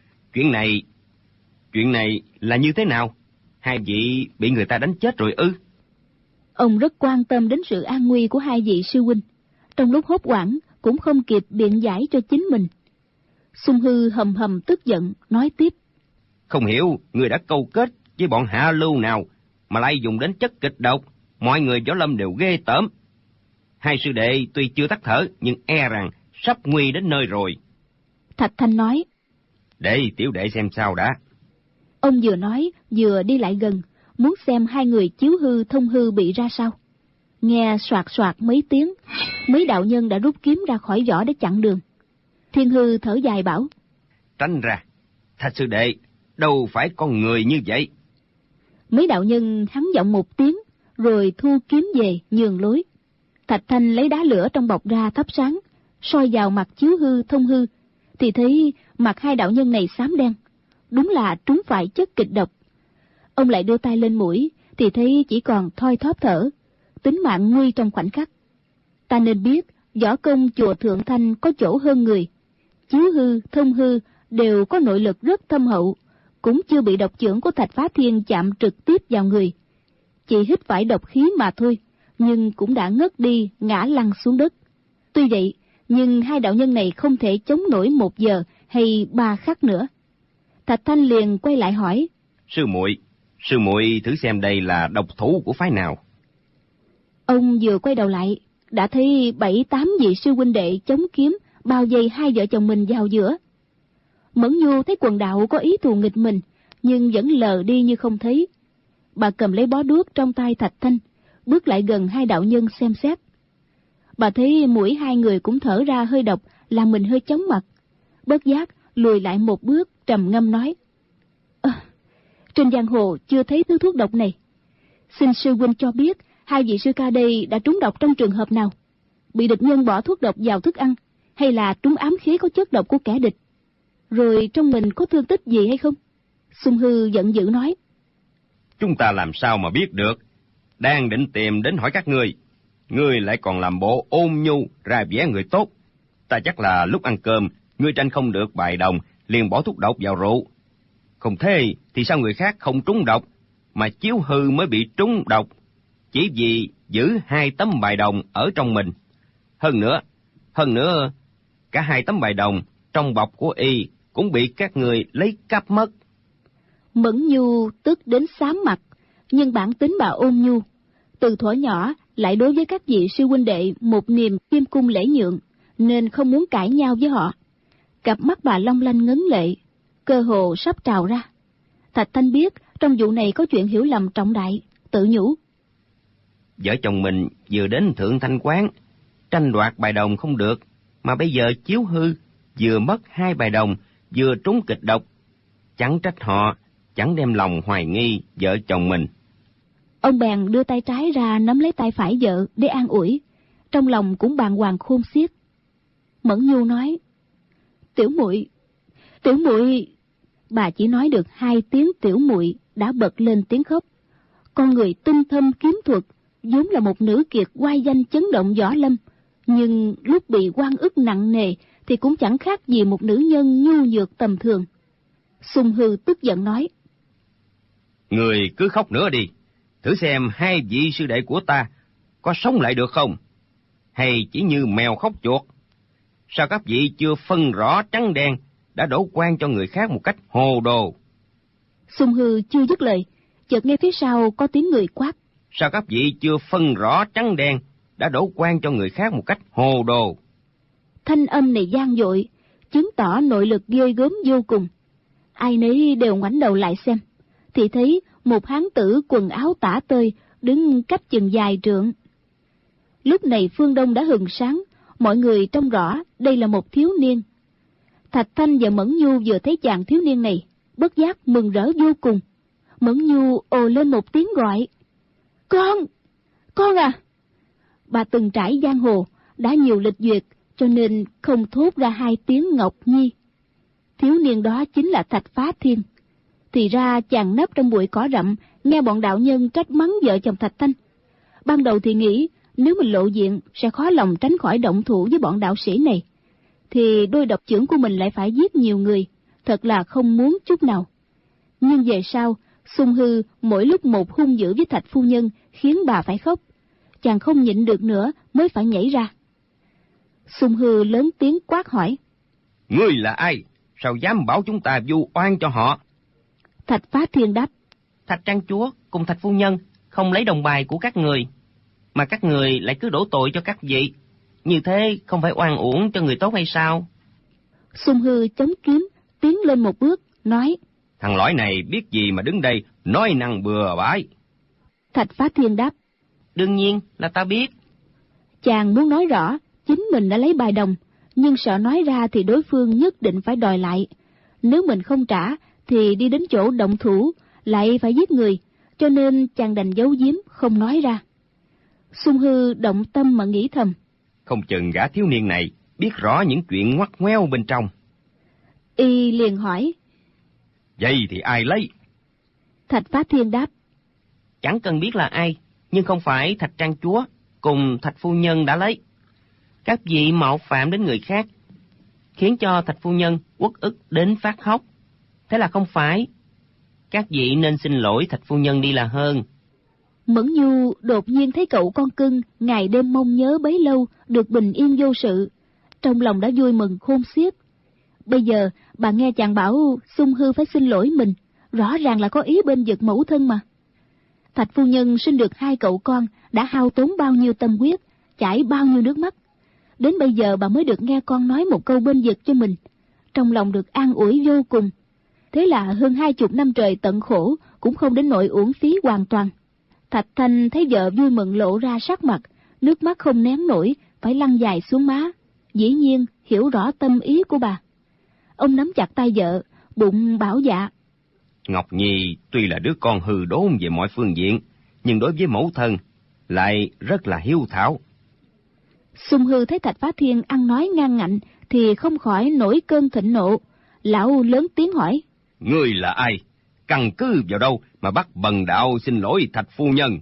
Chuyện này là như thế nào? 2 vị bị người ta đánh chết rồi ư? Ông rất quan tâm đến sự an nguy của 2 vị sư huynh, trong lúc hốt hoảng cũng không kịp biện giải cho chính mình. Xung Hư hầm hầm tức giận nói tiếp: Không hiểu người đã câu kết với bọn hạ lưu nào mà lại dùng đến chất kịch độc, mọi người võ lâm đều ghê tởm. 2 sư đệ tuy chưa tắt thở nhưng e rằng sắp nguy đến nơi rồi. Thạch Thanh nói: Để tiểu đệ xem sao đã. Ông vừa nói vừa đi lại gần, muốn xem 2 người Chiếu Hư, Thông Hư bị ra sao. Nghe soạt soạt mấy tiếng, mấy đạo nhân đã rút kiếm ra khỏi vỏ để chặn đường. Thiên Hư thở dài bảo: Tránh ra, Thạch sư đệ, đâu phải con người như vậy. Mấy đạo nhân hắn giọng một tiếng, rồi thu kiếm về nhường lối. Thạch Thanh lấy đá lửa trong bọc ra thắp sáng, soi vào mặt Chiếu Hư, Thông Hư, thì thấy mặt 2 đạo nhân này xám đen, đúng là trúng phải chất kịch độc. Ông lại đưa tay lên mũi, thì thấy chỉ còn thoi thóp thở, tính mạng nguy trong khoảnh khắc. Ta nên biết võ công chùa Thượng Thanh có chỗ hơn người. Chiếu Hư, Thông Hư đều có nội lực rất thâm hậu, cũng chưa bị độc chưởng của Thạch Phá Thiên chạm trực tiếp vào người. Chỉ hít phải độc khí mà thôi, nhưng cũng đã ngất đi, ngã lăn xuống đất. Tuy vậy, nhưng 2 đạo nhân này không thể chống nổi 1 giờ hay 3 khắc nữa. Thạch Thanh liền quay lại hỏi: Sư muội thử xem đây là độc thủ của phái nào? Ông vừa quay đầu lại, đã thấy 7-8 vị sư huynh đệ chống kiếm bao vây 2 vợ chồng mình vào giữa. Mẫn Nhu thấy quần đạo có ý thù nghịch mình, nhưng vẫn lờ đi như không thấy. Bà cầm lấy bó đuốc trong tay Thạch Thanh, bước lại gần 2 đạo nhân xem xét. Bà thấy mũi 2 người cũng thở ra hơi độc, làm mình hơi chóng mặt. Bất giác lùi lại 1 bước, trầm ngâm nói: Trên giang hồ chưa thấy thứ thuốc độc này. Xin sư huynh cho biết 2 vị sư ca đây đã trúng độc trong trường hợp nào? Bị địch nhân bỏ thuốc độc vào thức ăn, hay là trúng ám khí có chất độc của kẻ địch? Rồi trong mình có thương tích gì hay không? Xung Hư giận dữ nói: Chúng ta làm sao mà biết được? Đang định tìm đến hỏi các ngươi lại còn làm bộ ôn nhu ra vẻ người tốt. Ta chắc là lúc ăn cơm ngươi tranh không được bài đồng liền bỏ thuốc độc vào rượu. Không thế thì sao người khác không trúng độc mà Chiếu Hư mới bị trúng độc, chỉ vì giữ 2 tấm bài đồng ở trong mình. Hơn nữa cả 2 tấm bài đồng trong bọc của y cũng bị các người lấy cắp mất. Mẫn Nhu tức đến xám mặt, nhưng bản tính bà ôn nhu, từ thuở nhỏ lại đối với các vị sư huynh đệ một niềm khiêm cung lễ nhượng, nên không muốn cãi nhau với họ. Cặp mắt bà long lanh ngấn lệ, cơ hồ sắp trào ra. Thạch Thanh biết trong vụ này có chuyện hiểu lầm trọng đại, tự nhủ: Vợ chồng mình vừa đến Thượng Thanh quán, tranh đoạt bài đồng không được, mà bây giờ Chiếu Hư vừa mất 2 bài đồng, vừa trúng kịch độc. Chẳng trách họ chẳng đem lòng hoài nghi vợ chồng mình. Ông bèn đưa tay trái ra nắm lấy tay phải vợ để an ủi, trong lòng cũng bàng hoàng khôn xiết. Mẫn Nhu nói: Tiểu muội. Bà chỉ nói được 2 tiếng tiểu muội đã bật lên tiếng khóc. Con người tinh thâm kiếm thuật, vốn là một nữ kiệt oai danh chấn động võ lâm, nhưng lúc bị oan ức nặng nề thì cũng chẳng khác gì một nữ nhân nhu nhược tầm thường. Xung Hư tức giận nói: Người cứ khóc nữa đi, thử xem 2 vị sư đệ của ta có sống lại được không? Hay chỉ như mèo khóc chuột? Sao các vị chưa phân rõ trắng đen đã đổ quan cho người khác một cách hồ đồ? Xung Hư chưa dứt lời, chợt nghe phía sau có tiếng người quát: Sao các vị chưa phân rõ trắng đen đã đổ quan cho người khác một cách hồ đồ. Thanh âm này vang dội, chứng tỏ nội lực ghê gớm vô cùng. Ai nấy đều ngoảnh đầu lại xem, thì thấy một hán tử quần áo tả tơi đứng cách chừng vài trượng. Lúc này phương đông đã hừng sáng, mọi người trông rõ đây là một thiếu niên. Thạch Thanh và Mẫn Nhu vừa thấy chàng thiếu niên này, bất giác mừng rỡ vô cùng. Mẫn Nhu ồ lên một tiếng gọi: Con à! Bà từng trải giang hồ, đã nhiều lịch duyệt, cho nên không thốt ra hai tiếng Ngọc Nhi. Thiếu niên đó chính là Thạch Phá Thiên. Thì ra chàng nấp trong bụi cỏ rậm, nghe bọn đạo nhân trách mắng vợ chồng Thạch Thanh. Ban đầu thì nghĩ nếu mình lộ diện sẽ khó lòng tránh khỏi động thủ với bọn đạo sĩ này, thì đôi độc chưởng của mình lại phải giết nhiều người, thật là không muốn chút nào. Nhưng về sau, Xung Hư mỗi lúc một hung dữ với Thạch phu nhân, khiến bà phải khóc. Chàng không nhịn được nữa mới phải nhảy ra. Xung Hư lớn tiếng quát hỏi: Ngươi là ai? Sao dám bảo chúng ta vu oan cho họ? Thạch Phá Thiên đáp: Thạch trang chúa cùng Thạch phu nhân không lấy đồng bài của các người, mà các người lại cứ đổ tội cho các vị. Như thế không phải oan uổng cho người tốt hay sao? Xung Hư chống kiếm tiến lên một bước, nói: Thằng lõi này biết gì mà đứng đây nói năng bừa bãi? Thạch Phá Thiên đáp: Đương nhiên là ta biết. Chàng muốn nói rõ chính mình đã lấy bài đồng, nhưng sợ nói ra thì đối phương nhất định phải đòi lại. Nếu mình không trả thì đi đến chỗ động thủ lại phải giết người, cho nên chàng đành giấu giếm không nói ra. Xung Hư động tâm mà nghĩ thầm: Không chừng gã thiếu niên này biết rõ những chuyện ngoắt ngoéo bên trong. Y liền hỏi: Vậy thì ai lấy? Thạch Phá Thiên đáp: Chẳng cần biết là ai, nhưng không phải Thạch trang chúa cùng Thạch phu nhân đã lấy. Các vị mạo phạm đến người khác, khiến cho Thạch phu nhân uất ức đến phát khóc. Thế là không phải. Các vị nên xin lỗi Thạch phu nhân đi là hơn. Mẫn Nhu đột nhiên thấy cậu con cưng ngày đêm mong nhớ bấy lâu được bình yên vô sự, trong lòng đã vui mừng khôn xiết. Bây giờ bà nghe chàng bảo Xung Hư phải xin lỗi mình, rõ ràng là có ý bên vực mẫu thân mà. Thạch phu nhân sinh được hai cậu con đã hao tốn bao nhiêu tâm huyết, chảy bao nhiêu nước mắt. Đến bây giờ bà mới được nghe con nói một câu bên vực cho mình, trong lòng được an ủi vô cùng. Thế là hơn 20 năm trời tận khổ cũng không đến nỗi uổng phí hoàn toàn. Thạch Thanh thấy vợ vui mừng lộ ra sắc mặt, nước mắt không nén nổi, phải lăn dài xuống má. Dĩ nhiên hiểu rõ tâm ý của bà. Ông nắm chặt tay vợ, bụng bảo dạ: Ngọc Nhi tuy là đứa con hư đốn về mọi phương diện, nhưng đối với mẫu thân lại rất là hiếu thảo. Xung Hư thấy Thạch Phá Thiên ăn nói ngang ngạnh thì không khỏi nổi cơn thịnh nộ. Lão lớn tiếng hỏi: Ngươi là ai? Căn cứ vào đâu mà bắt bần đạo xin lỗi Thạch phu nhân?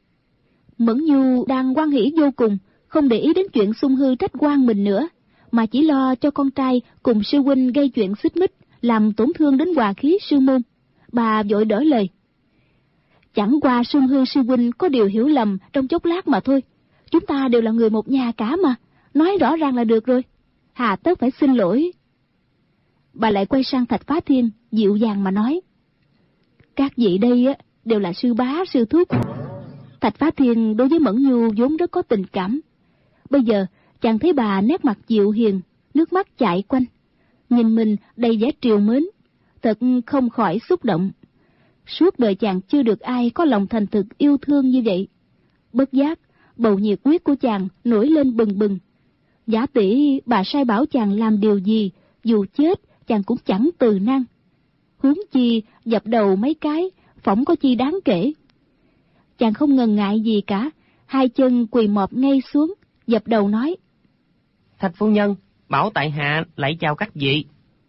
Mẫn Nhu đang hoan hỉ vô cùng, không để ý đến chuyện Xung Hư trách oan mình nữa, mà chỉ lo cho con trai cùng sư huynh gây chuyện xích mích, làm tổn thương đến hòa khí sư môn. Bà vội đỡ lời: Chẳng qua Xung Hư sư huynh có điều hiểu lầm trong chốc lát mà thôi. Chúng ta đều là người một nhà cả mà, nói rõ ràng là được rồi, hà tất phải xin lỗi. Bà lại quay sang Thạch Phá Thiên, dịu dàng mà nói: Các vị đây đều là sư bá sư thúc. Thạch Phá Thiên đối với Mẫn Nhu vốn rất có tình cảm. Bây giờ chàng thấy bà nét mặt dịu hiền, nước mắt chảy quanh, nhìn mình đầy vẻ trìu mến, thật không khỏi xúc động. Suốt đời chàng chưa được ai có lòng thành thực yêu thương như vậy. Bất giác bầu nhiệt huyết của chàng nổi lên bừng bừng. Giả tỷ bà sai bảo chàng làm điều gì, dù chết chàng cũng chẳng từ năng. Huống chi dập đầu mấy cái, phỏng có chi đáng kể. Chàng không ngần ngại gì cả, hai chân quỳ mọp ngay xuống, dập đầu nói: Thạch phu nhân, bảo tại hạ lại chào các vị.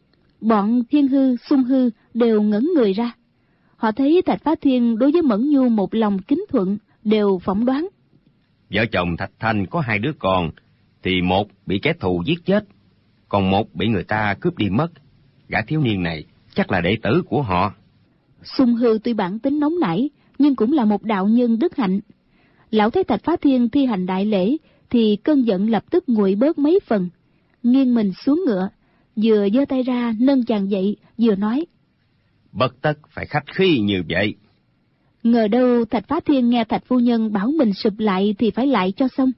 Bọn Thiên Hư, Xung Hư đều ngẩn người ra. Họ thấy Thạch Phá Thiên đối với Mẫn Nhu một lòng kính thuận, đều phỏng đoán: Vợ chồng Thạch Thanh có hai đứa con, thì một bị kẻ thù giết chết, còn một bị người ta cướp đi mất. Gã thiếu niên này chắc là đệ tử của họ. Xung Hư tuy bản tính nóng nảy, nhưng cũng là một đạo nhân đức hạnh. Lão thấy Thạch Phá Thiên thi hành đại lễ, thì cơn giận lập tức nguội bớt mấy phần, nghiêng mình xuống ngựa, vừa giơ tay ra nâng chàng dậy, vừa nói: Bất tất phải khách khí như vậy. Ngờ đâu Thạch Phá Thiên nghe Thạch phu nhân bảo mình sụp lại thì phải lại cho xong,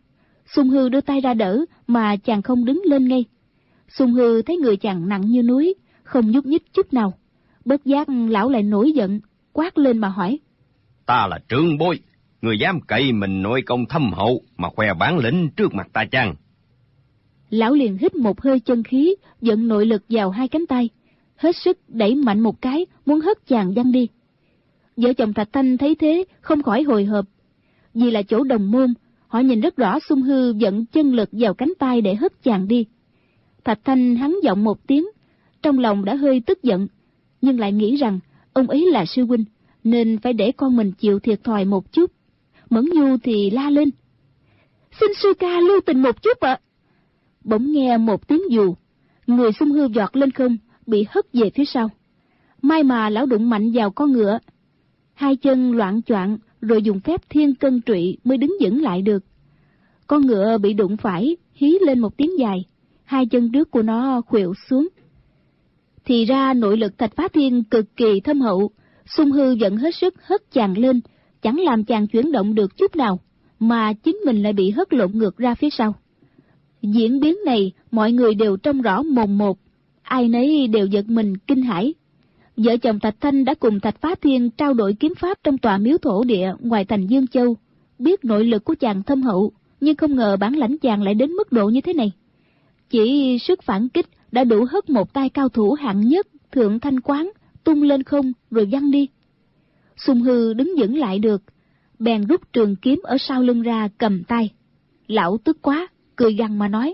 Sung Hư đưa tay ra đỡ mà chàng không đứng lên ngay. Sung Hư thấy người chàng nặng như núi, không nhúc nhích chút nào. Bất giác lão lại nổi giận, quát lên mà hỏi: Ta là trưởng bối, người dám cậy mình nội công thâm hậu mà khoe bản lĩnh trước mặt ta chăng? Lão liền hít một hơi chân khí, dẫn nội lực vào hai cánh tay, hết sức đẩy mạnh một cái, muốn hất chàng văng đi. Vợ chồng Thạch Thanh thấy thế không khỏi hồi hộp. Vì là chỗ đồng môn, họ nhìn rất rõ Sung Hư dẫn chân lực vào cánh tay để hất chàng đi. Thạch Thanh hắn giọng một tiếng, trong lòng đã hơi tức giận, nhưng lại nghĩ rằng ông ấy là sư huynh, nên phải để con mình chịu thiệt thòi một chút. Mẫn Nhu thì la lên: Xin sư ca lưu tình một chút ạ. Bỗng nghe một tiếng dù, người Sung Hư giọt lên không, bị hất về phía sau. May mà lão đụng mạnh vào con ngựa, hai chân loạng choạng, rồi dùng phép thiên cân trụy mới đứng vững lại được. Con ngựa bị đụng phải, hí lên một tiếng dài, hai chân trước của nó khuỵu xuống. Thì ra nội lực Thạch Phá Thiên cực kỳ thâm hậu. Sung Hư vẫn hết sức hất chàng lên, chẳng làm chàng chuyển động được chút nào, mà chính mình lại bị hất lộn ngược ra phía sau. Diễn biến này mọi người đều trông rõ mồn một, ai nấy đều giật mình kinh hãi. Vợ chồng Thạch Thanh đã cùng Thạch Phá Thiên trao đổi kiếm pháp trong tòa miếu thổ địa ngoài thành Dương Châu, biết nội lực của chàng thâm hậu, nhưng không ngờ bản lãnh chàng lại đến mức độ như thế này. Chỉ sức phản kích đã đủ hất một tay cao thủ hạng nhất Thượng Thanh Quán tung lên không rồi văng đi. Sung Hư đứng vững lại được, bèn rút trường kiếm ở sau lưng ra cầm tay. Lão tức quá, cười gằn mà nói: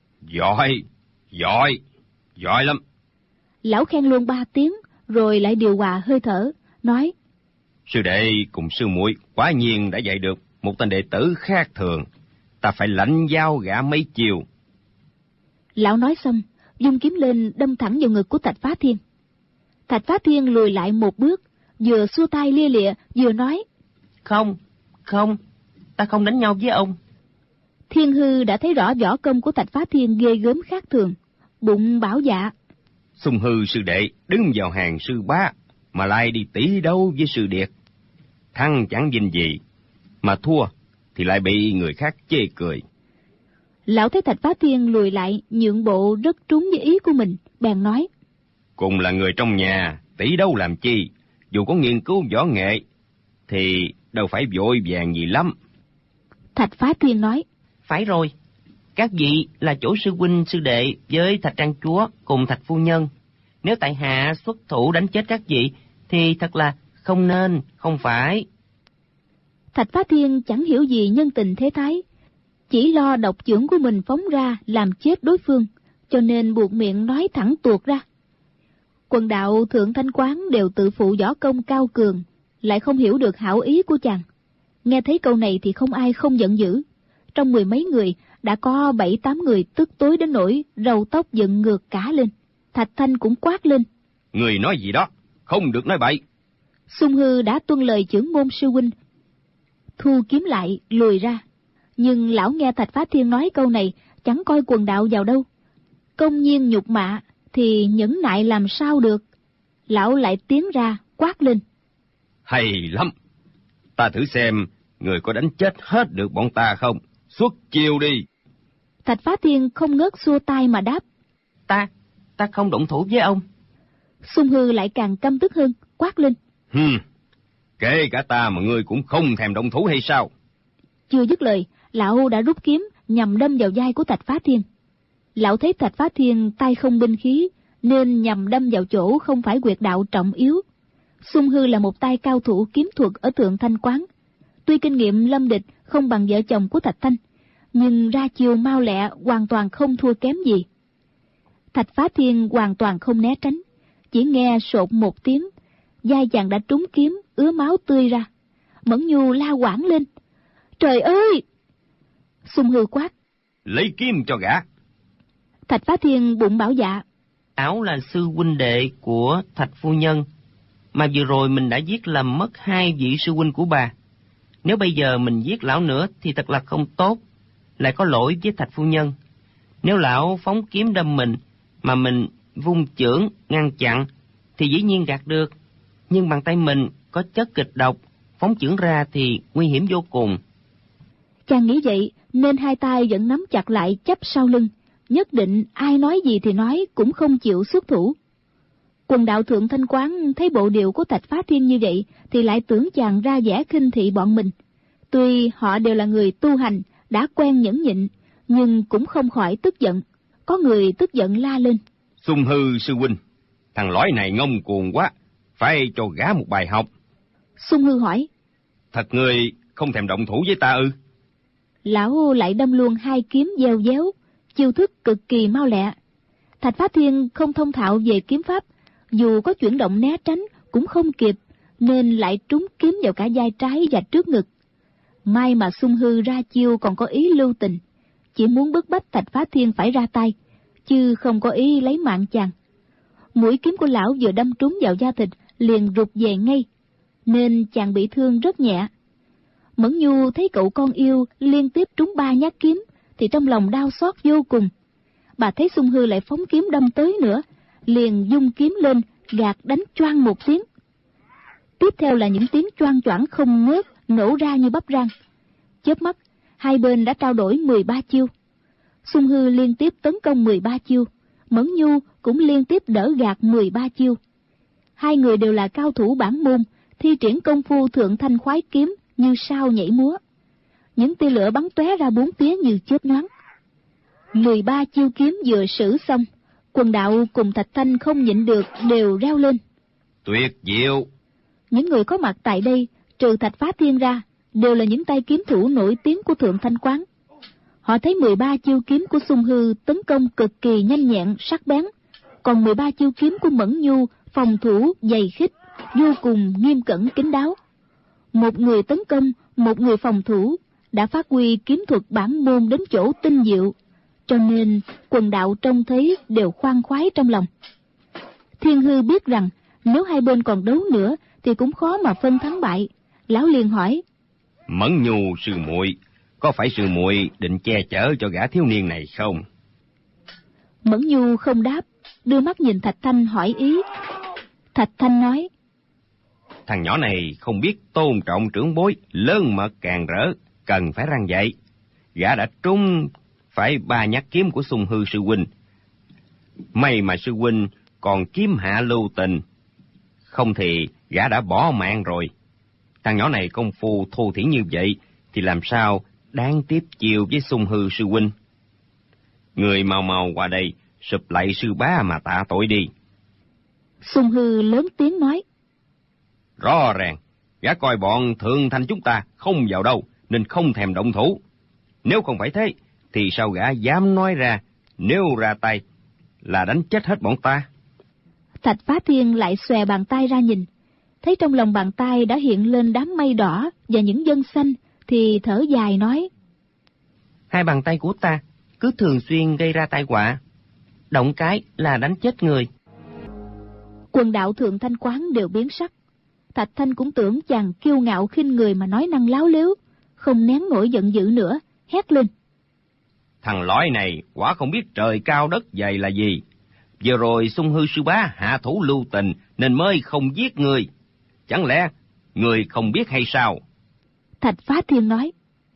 Giỏi lắm. Lão khen luôn 3 tiếng, rồi lại điều hòa hơi thở, nói: Sư đệ cùng sư muội quả nhiên đã dạy được một tên đệ tử khác thường, ta phải lãnh giao gã mấy chiều. Lão nói xong, dung kiếm lên đâm thẳng vào ngực của Thạch Phá Thiên. Thạch Phá Thiên lùi lại một bước, vừa xua tay lia lịa, vừa nói: Không, ta không đánh nhau với ông. Thiên Hư đã thấy rõ võ công của Thạch Phá Thiên ghê gớm khác thường, bụng bảo dạ: Sung Hư sư đệ đứng vào hàng sư bá, mà lại đi tỷ đấu với sư điệt. Thắng chẳng vinh gì, mà thua thì lại bị người khác chê cười. Lão thấy Thạch Phá Thiên lùi lại, nhượng bộ rất trúng với ý của mình, bèn nói: Cùng là người trong nhà, tỷ đấu làm chi? Dù có nghiên cứu võ nghệ, thì đâu phải vội vàng gì lắm. Thạch Phá Thiên nói: Phải rồi, các vị là chỗ sư huynh sư đệ với Thạch Trang Chúa cùng Thạch Phu Nhân. Nếu tại hạ xuất thủ đánh chết các vị, thì thật là không nên, không phải. Thạch Phá Thiên chẳng hiểu gì nhân tình thế thái, chỉ lo độc chưởng của mình phóng ra làm chết đối phương, cho nên buộc miệng nói thẳng tuột ra. Quần đạo Thượng Thanh Quán đều tự phụ võ công cao cường, lại không hiểu được hảo ý của chàng. Nghe thấy câu này thì không ai không giận dữ. Trong 10 mấy người đã có 7-8 người tức tối đến nỗi râu tóc dựng ngược cả lên. Thạch Thanh cũng quát lên: Người nói gì đó, không được nói bậy. Sung Hư đã tuân lời chưởng môn sư huynh, thu kiếm lại lùi ra. Nhưng lão nghe Thạch Phá Thiên nói câu này, chẳng coi quần đạo vào đâu, công nhiên nhục mạ thì nhẫn nại làm sao được. Lão lại tiến ra quát lên: Hay lắm, ta thử xem người có đánh chết hết được bọn ta không? Xuất chiêu đi. Thạch Phá Thiên không ngớt xua tay mà đáp: Ta không động thủ với ông. Sung Hư lại càng căm tức hơn, quát lên: Kể cả ta mà ngươi cũng không thèm động thủ hay sao? Chưa dứt lời, lão đã rút kiếm nhằm đâm vào vai của Thạch Phá Thiên. Lão thấy Thạch Phá Thiên tay không binh khí, nên nhằm đâm vào chỗ không phải huyệt đạo trọng yếu. Sung Hư là một tay cao thủ kiếm thuật ở Thượng Thanh Quán, tuy kinh nghiệm lâm địch không bằng vợ chồng của Thạch Thanh, nhưng ra chiêu mau lẹ hoàn toàn không thua kém gì. Thạch Phá Thiên hoàn toàn không né tránh, chỉ nghe sột một tiếng, vai chàng đã trúng kiếm, ứa máu tươi ra. Mẫn Nhu la quảng lên: Trời ơi! Sung Hư quát: Lấy kiếm cho gã. Thạch Phá Thiên bụng bảo dạ: Áo là sư huynh đệ của Thạch Phu Nhân, mà vừa rồi mình đã giết làm mất 2 vị sư huynh của bà. Nếu bây giờ mình giết lão nữa thì thật là không tốt, lại có lỗi với Thạch Phu Nhân. Nếu lão phóng kiếm đâm mình, mà mình vung chưởng ngăn chặn, thì dĩ nhiên gạt được. Nhưng bàn tay mình có chất kịch độc, phóng chưởng ra thì nguy hiểm vô cùng. Chàng nghĩ vậy nên hai tay vẫn nắm chặt lại chắp sau lưng, nhất định ai nói gì thì nói cũng không chịu xuất thủ. Quần đạo Thượng Thanh Quán thấy bộ điệu của Thạch Phá Thiên như vậy thì lại tưởng chàng ra vẻ khinh thị bọn mình. Tuy họ đều là người tu hành, đã quen nhẫn nhịn, nhưng cũng không khỏi tức giận. Có người tức giận la lên: Xung Hư sư huynh, thằng lõi này ngông cuồng quá, phải cho gã một bài học. Xung Hư hỏi: Thật ngươi không thèm động thủ với ta ư? Lão lại đâm luôn hai kiếm gieo déo, chiêu thức cực kỳ mau lẹ. Thạch Phá Thiên không thông thạo về kiếm pháp, dù có chuyển động né tránh cũng không kịp, nên lại trúng kiếm vào cả vai trái và trước ngực. May mà Xung Hư ra chiêu còn có ý lưu tình, chỉ muốn bức bách Thạch Phá Thiên phải ra tay, chứ không có ý lấy mạng chàng. Mũi kiếm của lão vừa đâm trúng vào da thịt liền rụt về ngay, nên chàng bị thương rất nhẹ. Mẫn Nhu thấy cậu con yêu liên tiếp trúng 3 nhát kiếm thì trong lòng đau xót vô cùng. Bà thấy Xung Hư lại phóng kiếm đâm tới nữa, liền dung kiếm lên gạt đánh choang một tiếng. Tiếp theo là những tiếng choang choảng không ngớt nổ ra như bắp rang. Chớp mắt, hai bên đã trao đổi 13 chiêu. Xung Hư liên tiếp tấn công 13 chiêu, Mẫn Nhu cũng liên tiếp đỡ gạt 13 chiêu. Hai người đều là cao thủ bản môn, thi triển công phu Thượng Thanh Khoái kiếm như sao nhảy múa. Những tia lửa bắn tóe ra bốn phía như chớp nhoáng. 13 chiêu kiếm vừa sử xong, quần đạo cùng Thạch Thanh không nhịn được đều reo lên: Tuyệt diệu! Những người có mặt tại đây, trừ Thạch Phá Thiên ra, đều là những tay kiếm thủ nổi tiếng của Thượng Thanh Quán. Họ thấy 13 chiêu kiếm của Xung Hư tấn công cực kỳ nhanh nhẹn, sắc bén, còn 13 chiêu kiếm của Mẫn Nhu phòng thủ dày khích, vô cùng nghiêm cẩn kín đáo. Một người tấn công, một người phòng thủ, đã phát huy kiếm thuật bản môn đến chỗ tinh diệu, cho nên quần đạo trông thấy đều khoan khoái trong lòng. Thiên Hư biết rằng nếu hai bên còn đấu nữa thì cũng khó mà phân thắng bại. Lão liền hỏi: Mẫn Nhu sư muội, có phải sư muội định che chở cho gã thiếu niên này không? Mẫn Nhu không đáp, đưa mắt nhìn Thạch Thanh hỏi ý. Thạch Thanh nói: Thằng nhỏ này không biết tôn trọng trưởng bối, lớn mật càng rỡ, cần phải răn dạy. Gã đã trúng phải 3 nhát kiếm của Xung Hư sư huynh. May mà sư huynh còn kiếm hạ lưu tình, không thì gã đã bỏ mạng rồi. Thằng nhỏ này công phu thô thiển như vậy thì làm sao đáng tiếp chiều với Xung Hư sư huynh. Người mau mau qua đây sụp lạy sư bá mà tạ tội đi. Xung Hư lớn tiếng nói: Rõ ràng gã coi bọn Thượng Thanh chúng ta không vào đâu nên không thèm động thủ. Nếu không phải thế thì sao gã dám nói ra, nếu ra tay là đánh chết hết bọn ta? Thạch Phá Thiên lại xòe bàn tay ra nhìn, thấy trong lòng bàn tay đã hiện lên đám mây đỏ và những vân xanh, thì thở dài nói: Hai bàn tay của ta cứ thường xuyên gây ra tai họa, động cái là đánh chết người. Quần đạo Thượng Thanh Quán đều biến sắc. Thạch Thanh cũng tưởng chàng kiêu ngạo khinh người mà nói năng láo lếu, không nén nổi giận dữ nữa, hét lên: Thằng lõi này quả không biết trời cao đất dày là gì. Vừa rồi Xung Hư sư bá hạ thủ lưu tình nên mới không giết người. Chẳng lẽ người không biết hay sao? Thạch Phá Thiên nói: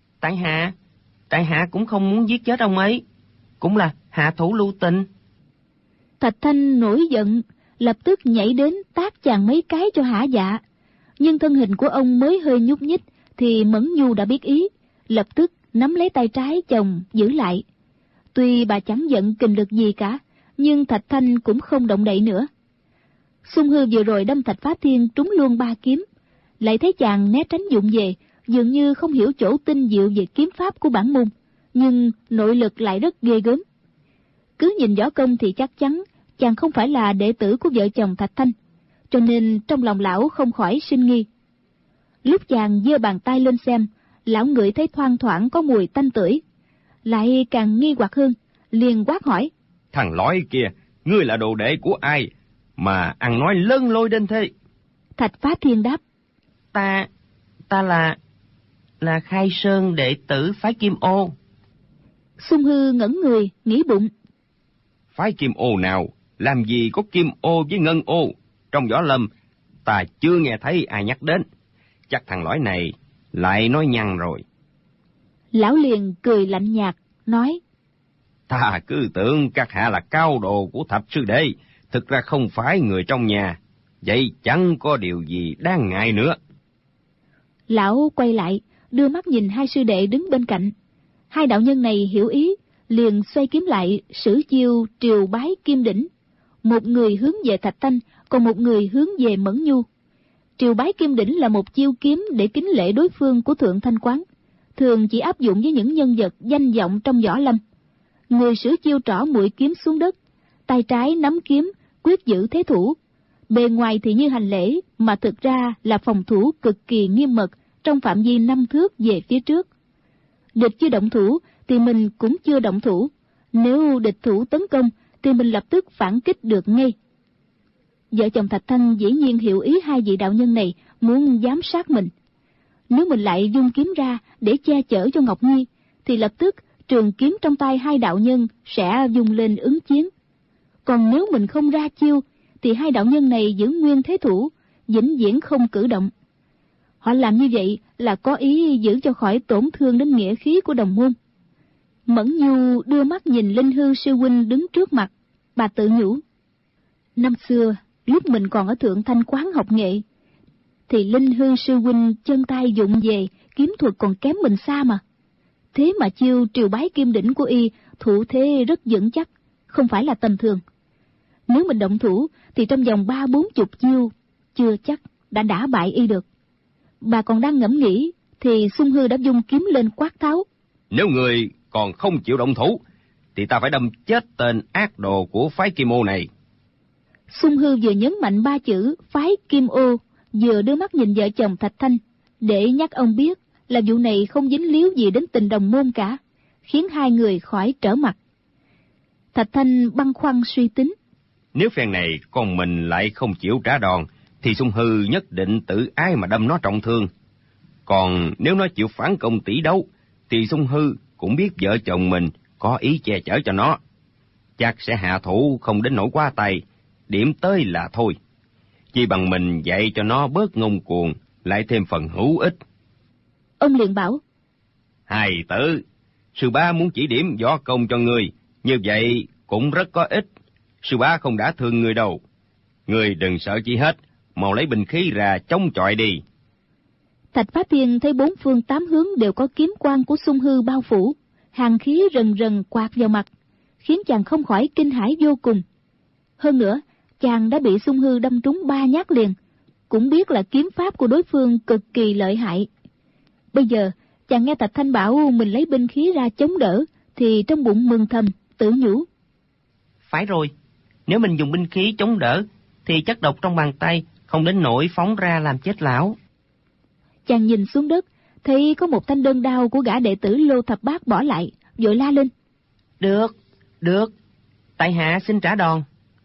Tại hạ cũng không muốn giết chết ông ấy, cũng là hạ thủ lưu tình. Thạch Thanh nổi giận, lập tức nhảy đến tát chàng mấy cái cho hả dạ. Nhưng thân hình của ông mới hơi nhúc nhích thì Mẫn Nhu đã biết ý, lập tức nắm lấy tay trái chồng giữ lại. Tuy bà chẳng giận kình lực gì cả, nhưng Thạch Thanh cũng không động đậy nữa. Xung Hư vừa rồi đâm Thạch Phá Thiên trúng luôn 3 kiếm, lại thấy chàng né tránh dụng về, dường như không hiểu chỗ tinh diệu về kiếm pháp của bản môn, nhưng nội lực lại rất ghê gớm. Cứ nhìn võ công thì chắc chắn chàng không phải là đệ tử của vợ chồng Thạch Thanh, cho nên trong lòng lão không khỏi sinh nghi. Lúc chàng giơ bàn tay lên xem, lão ngửi thấy thoang thoảng có mùi tanh tưởi, lại càng nghi hoặc hơn, liền quát hỏi: Thằng lõi kia, ngươi là đồ đệ của ai mà ăn nói lân lôi đến thế? Thạch Phá Thiên đáp: Ta là Khai Sơn đệ tử phái Kim Ô. Xung Hư ngẩn người, nghĩ bụng: Phái Kim Ô nào, làm gì có Kim Ô với Ngân Ô? Trong võ lâm, ta chưa nghe thấy ai nhắc đến. Chắc thằng lõi này lại nói nhăng rồi. Lão liền cười lạnh nhạt, nói: Ta cứ tưởng các hạ là cao đồ của Thạch sư đệ, thực ra không phải người trong nhà, vậy chẳng có điều gì đáng ngại nữa. Lão quay lại, đưa mắt nhìn hai sư đệ đứng bên cạnh. Hai đạo nhân này hiểu ý, liền xoay kiếm lại, sử chiêu triều bái kim đỉnh. Một người hướng về Thạch Thanh, còn một người hướng về Mẫn Nhu. Triều bái kim đỉnh là một chiêu kiếm để kính lễ đối phương của Thượng Thanh Quán, thường chỉ áp dụng với những nhân vật danh vọng trong võ lâm. Người sử chiêu trỏ mũi kiếm xuống đất, tay trái nắm kiếm, quyết giữ thế thủ. Bề ngoài thì như hành lễ, mà thực ra là phòng thủ cực kỳ nghiêm mật trong phạm vi 5 thước về phía trước. Địch chưa động thủ thì mình cũng chưa động thủ. Nếu địch thủ tấn công thì mình lập tức phản kích được ngay. Vợ chồng Thạch Thanh dĩ nhiên hiểu ý hai vị đạo nhân này muốn giám sát mình. Nếu mình lại dung kiếm ra để che chở cho Ngọc Nhi, thì lập tức trường kiếm trong tay hai đạo nhân sẽ dùng lên ứng chiến. Còn nếu mình không ra chiêu, thì hai đạo nhân này giữ nguyên thế thủ, vĩnh viễn không cử động. Họ làm như vậy là có ý giữ cho khỏi tổn thương đến nghĩa khí của đồng môn. Mẫn Nhu đưa mắt nhìn Linh Hư sư huynh đứng trước mặt, bà tự nhủ: năm xưa, lúc mình còn ở Thượng Thanh Quán học nghệ, thì Linh Hư sư huynh chân tay vụng về, kiếm thuật còn kém mình xa mà. Thế mà chiêu triều bái kim đỉnh của y thủ thế rất vững chắc, không phải là tầm thường. Nếu mình động thủ thì trong vòng 30-40 chiêu chưa chắc đã đả bại y được. Bà còn đang ngẫm nghĩ thì Xung Hư đã dung kiếm lên quát tháo: Nếu người còn không chịu động thủ thì ta phải đâm chết tên ác đồ của phái Kim Ô này. Xung Hư vừa nhấn mạnh 3 chữ phái Kim Ô, vừa đưa mắt nhìn vợ chồng Thạch Thanh, để nhắc ông biết là vụ này không dính líu gì đến tình đồng môn cả, khiến hai người khỏi trở mặt. Thạch Thanh băn khoăn suy tính: Nếu phen này con mình lại không chịu trả đòn, thì Xung Hư nhất định tự ái mà đâm nó trọng thương. Còn nếu nó chịu phản công tỷ đấu, thì Xung Hư cũng biết vợ chồng mình có ý che chở cho nó, chắc sẽ hạ thủ không đến nỗi quá tay, điểm tới là thôi. Chỉ bằng mình dạy cho nó bớt ngông cuồng, lại thêm phần hữu ích. Ông liền bảo: Hài tử, sư bá muốn chỉ điểm võ công cho ngươi, như vậy cũng rất có ích. Sư bá không đã thương ngươi đâu. Ngươi đừng sợ chi hết, mau lấy binh khí ra chống chọi đi. Thạch Phá Thiên thấy 4 phương 8 hướng đều có kiếm quang của Xung Hư bao phủ, hàn khí rần rần quạt vào mặt, khiến chàng không khỏi kinh hãi vô cùng. Hơn nữa, chàng đã bị Xung Hư đâm trúng 3 nhát liền, cũng biết là kiếm pháp của đối phương cực kỳ lợi hại. Bây giờ, chàng nghe Thạch Thanh bảo mình lấy binh khí ra chống đỡ, thì trong bụng mừng thầm, tự nhủ: Phải rồi, nếu mình dùng binh khí chống đỡ, thì chất độc trong bàn tay không đến nỗi phóng ra làm chết lão. Chàng nhìn xuống đất, thấy có một thanh đơn đao của gã đệ tử Lô Thập Bát bỏ lại, vội la lên: Được, tại hạ xin trả đòn.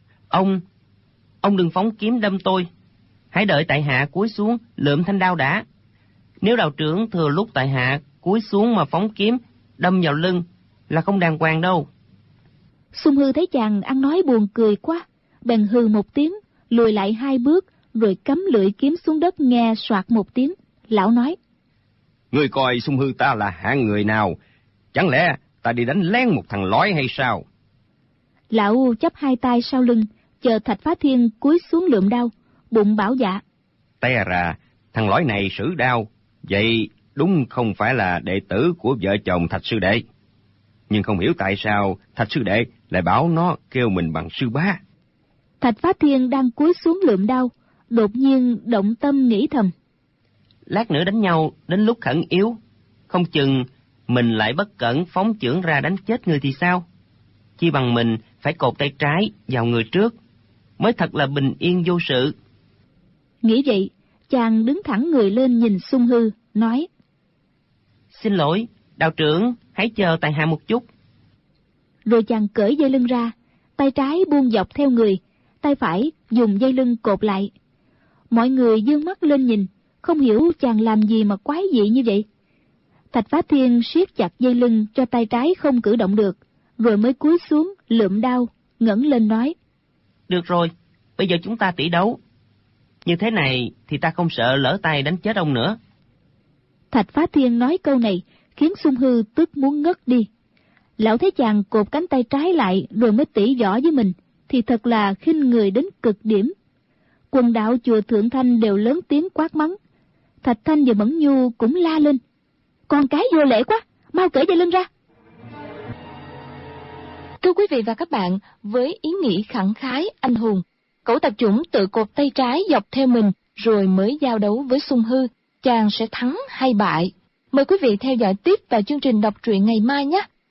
Ông đừng phóng kiếm đâm tôi, hãy đợi tại hạ cúi xuống lượm thanh đao đã. Nếu đạo trưởng thừa lúc tại hạ cúi xuống mà phóng kiếm đâm vào lưng là không đàng hoàng đâu. Xung Hư thấy chàng ăn nói buồn cười quá, bèn hừ một tiếng, lùi lại 2 bước, rồi cắm lưỡi kiếm xuống đất nghe soạt một tiếng. Lão nói: Ngươi coi Xung Hư ta là hạng người nào? Chẳng lẽ ta đi đánh lén một thằng lói hay sao? Lão chắp 2 tay sau lưng, chờ Thạch Phá Thiên cúi xuống lượm đao, bụng bảo dạ: Té ra thằng lói này sử đao, vậy đúng không phải là đệ tử của vợ chồng Thạch sư đệ. Nhưng không hiểu tại sao Thạch sư đệ lại bảo nó kêu mình bằng sư bá. Thạch Phá Thiên đang cúi xuống lượm đao, đột nhiên động tâm nghĩ thầm: Lát nữa đánh nhau đến lúc khẩn yếu, không chừng mình lại bất cẩn phóng chưởng ra đánh chết người thì sao? Chi bằng mình phải cột tay trái vào người trước, mới thật là bình yên vô sự. Nghĩ vậy, chàng đứng thẳng người lên nhìn Xung Hư, nói: Xin lỗi, đạo trưởng, hãy chờ tại hạ một chút. Rồi chàng cởi dây lưng ra, tay trái buông dọc theo người, tay phải dùng dây lưng cột lại. Mọi người dương mắt lên nhìn, không hiểu chàng làm gì mà quái dị như vậy. Thạch Phá Thiên siết chặt dây lưng cho tay trái không cử động được, rồi mới cúi xuống lượm đao, ngẩng lên nói: Được rồi, bây giờ chúng ta tỷ đấu. Như thế này thì ta không sợ lỡ tay đánh chết ông nữa. Thạch Phá Thiên nói câu này khiến Xung Hư tức muốn ngất đi. Lão thấy chàng cột cánh tay trái lại rồi mới tỉ võ với mình, thì thật là khinh người đến cực điểm. Quần đạo chùa Thượng Thanh đều lớn tiếng quát mắng. Thạch Thanh và Mẫn Nhu cũng la lên: con cái vô lễ quá, mau cởi dây lưng ra. Thưa quý vị và các bạn, với ý nghĩ khẳng khái, anh hùng, Cẩu Tạp Chủng tự cột tay trái dọc theo mình rồi mới giao đấu với Xung Hư, chàng sẽ thắng hay bại? Mời quý vị theo dõi tiếp vào chương trình đọc truyện ngày mai nhé!